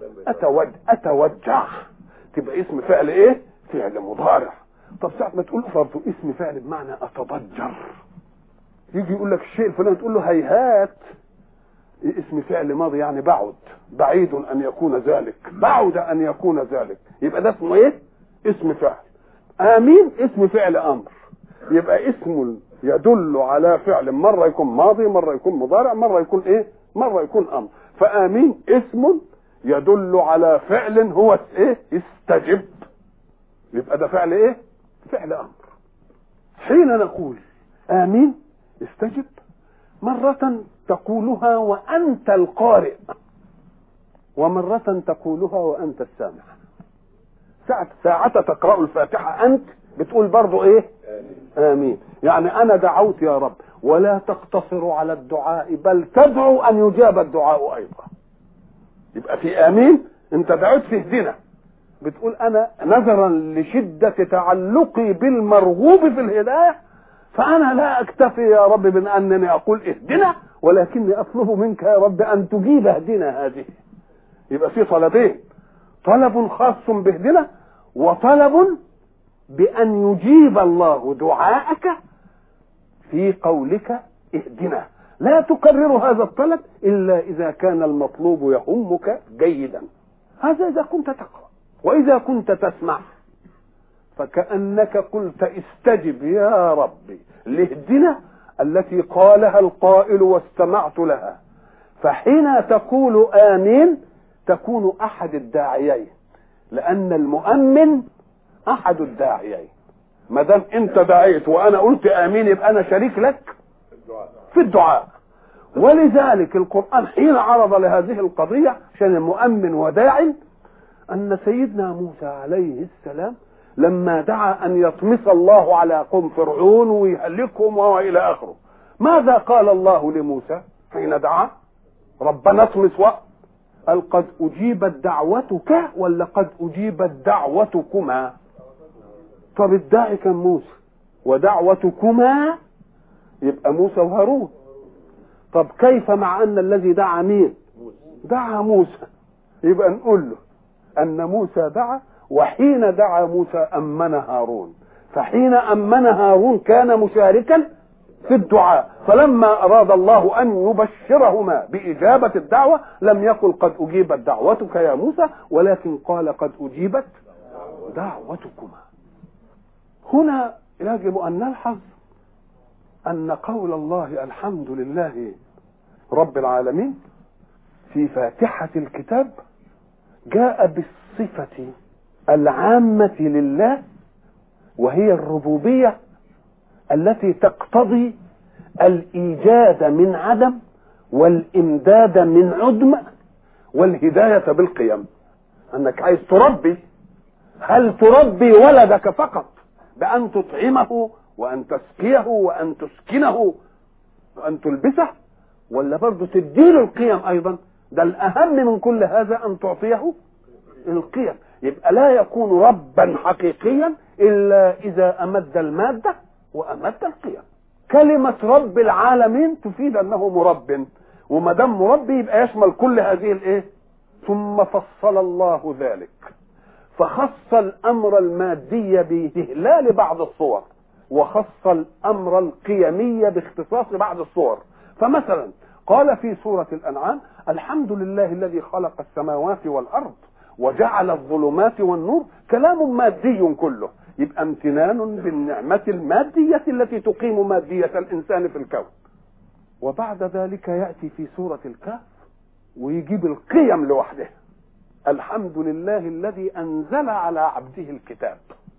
اتوجع، تبقى اسم فعل ايه؟ فعل مضارع. طب ساعة ما تقول برضه اسم فعل بمعنى اتضجر، يجي يقول لك الشيء الفلاني تقول له هيهات، اسم فعل ماضي يعني بعيد ان يكون ذلك، بعد ان يكون ذلك، يبقى ده اسمه ايه؟ اسم فعل. امين اسم فعل امر، يبقى اسم يدل على فعل، مرة يكون ماضي، مرة يكون مضارع، مرة يكون ايه؟ مرة يكون امر. فامين اسم يدل على فعل هو ايه؟ استجب، يبقى ده فعل ايه؟ فعل امر. حين نقول امين استجب، مرة تقولها وانت القارئ، ومرة تقولها وانت السامع. ساعة تقرأ الفاتحة انت بتقول برضو ايه؟ امين. يعني انا دعوت يا رب، ولا تقتصر على الدعاء بل تدعو ان يجاب الدعاء ايضا. يبقى في امين انت دعوت في اهدنا، بتقول انا نظرا لشدة تعلقي بالمرغوب في الهداية فانا لا اكتفي يا رب من انني اقول اهدنا، ولكني اطلب منك يا رب ان تجيب اهدنا هذه. يبقى في طلبين، طلب خاص باهدنا، وطلب بأن يجيب الله دعاءك في قولك اهدنا. لا تكرر هذا الطلب إلا إذا كان المطلوب يهمك جيدا. هذا إذا كنت تقرأ، وإذا كنت تسمع فكأنك قلت استجب يا ربي لاهدنا التي قالها القائل واستمعت لها. فحين تقول آمين تكون أحد الداعيين، لأن المؤمن احد الداعيين. ما دام انت دعيت وانا قلت امين يبقى انا شريك لك في الدعاء. ولذلك القرآن حين عرض لهذه القضية عشان المؤمن وداعي، ان سيدنا موسى عليه السلام لما دعا ان يطمس الله على قوم فرعون ويهلكهم والى اخره، ماذا قال الله لموسى حين دعا؟ ربنا اطمس قال قد اجيبت دعوتك ولا قد اجيبت دعوتكما؟ طب الداعي كان موسى، ودعوتكما يبقى موسى وهارون. طب كيف مع ان الذي دعا مين؟ دعا موسى. يبقى نقول له ان موسى دعا، وحين دعا موسى امن هارون، فحين امن هارون كان مشاركا في الدعاء. فلما أراد الله أن يبشرهما بإجابة الدعوة لم يقل قد أجيبت دعوتك يا موسى، ولكن قال قد أجيبت دعوتكما. هنا يجب أن نلحظ أن قول الله الحمد لله رب العالمين في فاتحة الكتاب جاء بالصفة العامة لله، وهي الربوبية التي تقتضي الإيجاد من عدم والإمداد من عدم والهداية بالقيم. أنك عايز تربي، هل تربي ولدك فقط بأن تطعمه وأن تسقيه وأن تسكنه وأن تلبسه، ولا برضه تديله القيم أيضا؟ ده الأهم من كل هذا أن تعطيه القيم. يبقى لا يكون ربا حقيقيا إلا إذا أمد المادة وأمد القيم. كلمة رب العالمين تفيد أنه مرب، وما دام مربي يبقى يشمل كل هذه الإيه. ثم فصل الله ذلك فخص الأمر المادي بإهلال بعض الصور، وخص الأمر القيمي باختصاص بعض الصور. فمثلا قال في سورة الأنعام الحمد لله الذي خلق السماوات والأرض وجعل الظلمات والنور. كلام مادي كله، يبقى امتنان بالنعمة المادية التي تقيم مادية الإنسان في الكون. وبعد ذلك يأتي في سورة الكهف ويجيب القيم لوحده. الحمد لله الذي أنزل على عبده الكتاب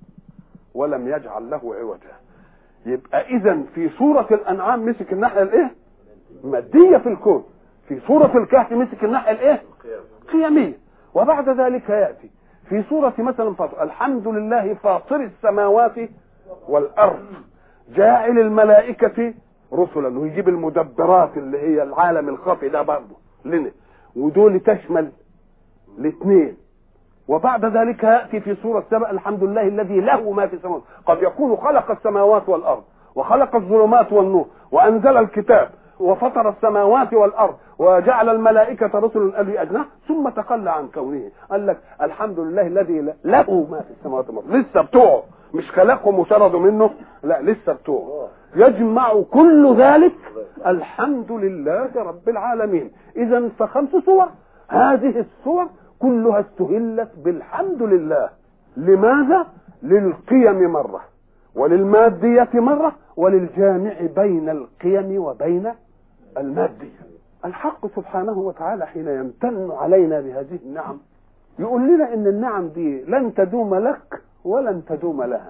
ولم يجعل له عوجا. يبقى إذن في سورة الأنعام مسك الناحية الإيه؟ مادية في الكون. في سورة الكهف مسك الناحية الإيه؟ قيمية. وبعد ذلك يأتي في سورة مثلا فاطر الحمد لله فاطر السماوات والأرض جاعل الملائكة رسلا، ويجيب المدبرات اللي هي العالم الخفي ده برضه لنا، ودول تشمل الاثنين. وبعد ذلك يأتي في سورة سبأ الحمد لله الذي له ما في السماوات. قد يكون خلق السماوات والأرض وخلق الظلمات والنور وأنزل الكتاب وفطر السماوات والأرض وجعل الملائكة رسلا أولي أجنحة ثم تخلى عن كونه. قال لك الحمد لله الذي له ما في السماوات والأرض. لسه بتوعه، مش خلقهم وشردوا منه، لا لسه بتوعه. يجمع كل ذلك الحمد لله رب العالمين. إذن فخمس صور، هذه الصور كلها استهلت بالحمد لله. لماذا؟ للقيم مرة، وللمادية مرة، وللجامع بين القيم وبين المادية. الحق سبحانه وتعالى حين يمتن علينا بهذه النعم يقول لنا ان النعم دي لن تدوم لك ولن تدوم لها.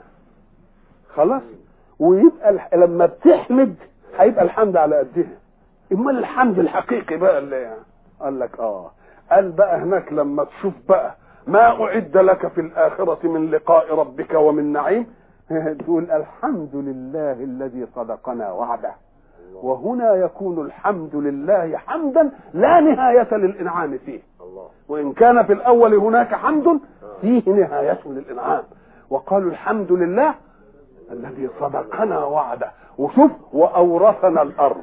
خلاص؟ ويبقى لما بتحمد هيبقى الحمد على قدها. امال الحمد الحقيقي بقى اللي يعني قال لك قال بقى هناك لما تشوف بقى ما أعد لك في الآخرة من لقاء ربك ومن نعيم تقول الحمد لله الذي صدقنا وعده. وهنا يكون الحمد لله حمدا لا نهاية للإنعام فيه، وإن كان في الأول هناك حمد فيه نهاية للإنعام. وقالوا الحمد لله الذي صدقنا وعده. وشوف وأورثنا الأرض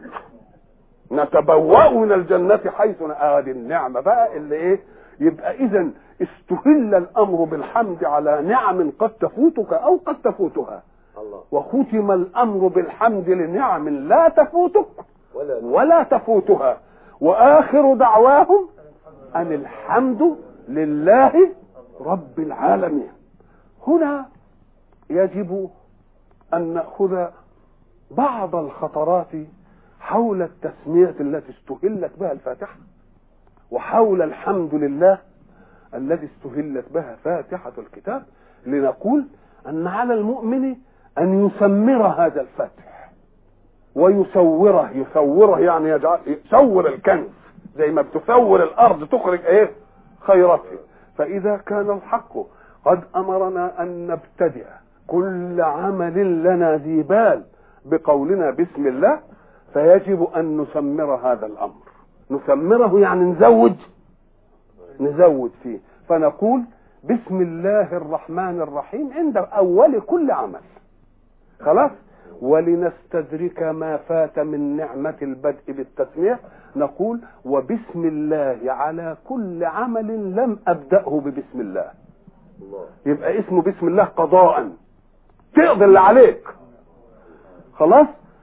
نتبوأ من الجنة حيث هذه النعمة بقى اللي ايه. يبقى اذا استهل الامر بالحمد على نعم قد تفوتك او قد تفوتها، وختم الامر بالحمد لنعم لا تفوتك ولا تفوتها. واخر دعواهم ان الحمد لله رب العالمين. هنا يجب ان ناخذ بعض الخطرات حول التسمية التي استهلت بها الفاتحة، وحول الحمد لله الذي استهلت بها فاتحة الكتاب، لنقول أن على المؤمن أن يسمر هذا الفتح ويصوره. يصوره يعني يصور الكنز زي ما بتصور الأرض تخرج ايه خيراته. فإذا كان الحق قد أمرنا أن نبتدئ كل عمل لنا ذي بال بقولنا بسم الله، فيجب أن نسمر هذا الأمر. نسمره يعني نزود فيه. فنقول بسم الله الرحمن الرحيم عند أول كل عمل. خلاص؟ ولنستدرك ما فات من نعمة البدء بالتسمية نقول وبسم الله على كل عمل لم أبدأه ببسم الله. يبقى اسمه بسم الله قضاء، تقضي اللي عليك. خلاص؟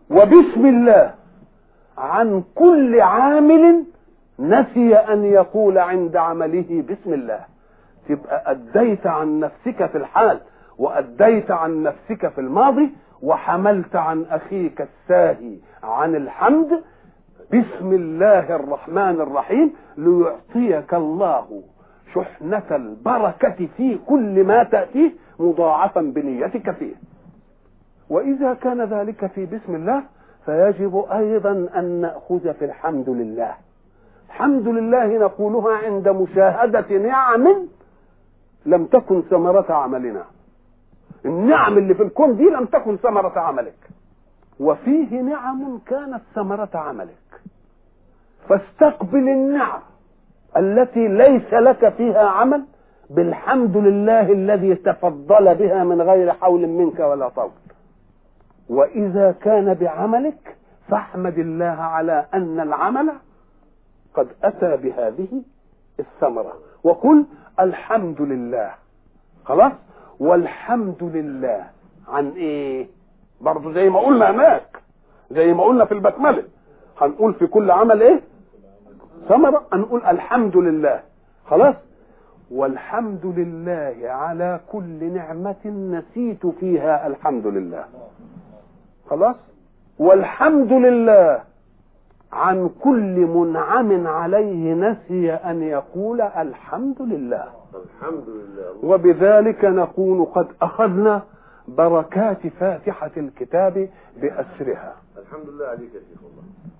وبسم الله عن كل عامل نسي أن يقول عند عمله بسم الله. تبقى أديت عن نفسك في الحال، وأديت عن نفسك في الماضي، وحملت عن أخيك الساهي عن الحمد بسم الله الرحمن الرحيم، ليعطيك الله شحنة البركة في كل ما تأتيه مضاعفا بنيتك فيه. وإذا كان ذلك في بسم الله، فيجب أيضا أن نأخذ في الحمد لله. الحمد لله نقولها عند مشاهدة نعم لم تكن ثمرة عملنا. النعم اللي في الكون دي لم تكن ثمرة عملك، وفيه نعم كانت ثمرة عملك، فاستقبل النعم التي ليس لك فيها عمل بالحمد لله الذي تفضل بها من غير حول منك ولا طول. وإذا كان بعملك فاحمد الله على أن العمل قد أتى بهذه الثمرة، وقل الحمد لله. خلاص، والحمد لله عن ايه؟ برضو زي ما قلنا هناك، زي ما قلنا في البسملة، هنقول في كل عمل ايه؟ ثمرة، هنقول الحمد لله. خلاص، والحمد لله على كل نعمة نسيت فيها الحمد لله. خلاص، والحمد لله عن كل منعم عليه نسي أن يقول الحمد لله. الحمد لله. وبذلك نكون قد أخذنا بركات فاتحة الكتاب بأسرها. الحمد لله عليك يا شيخ الله.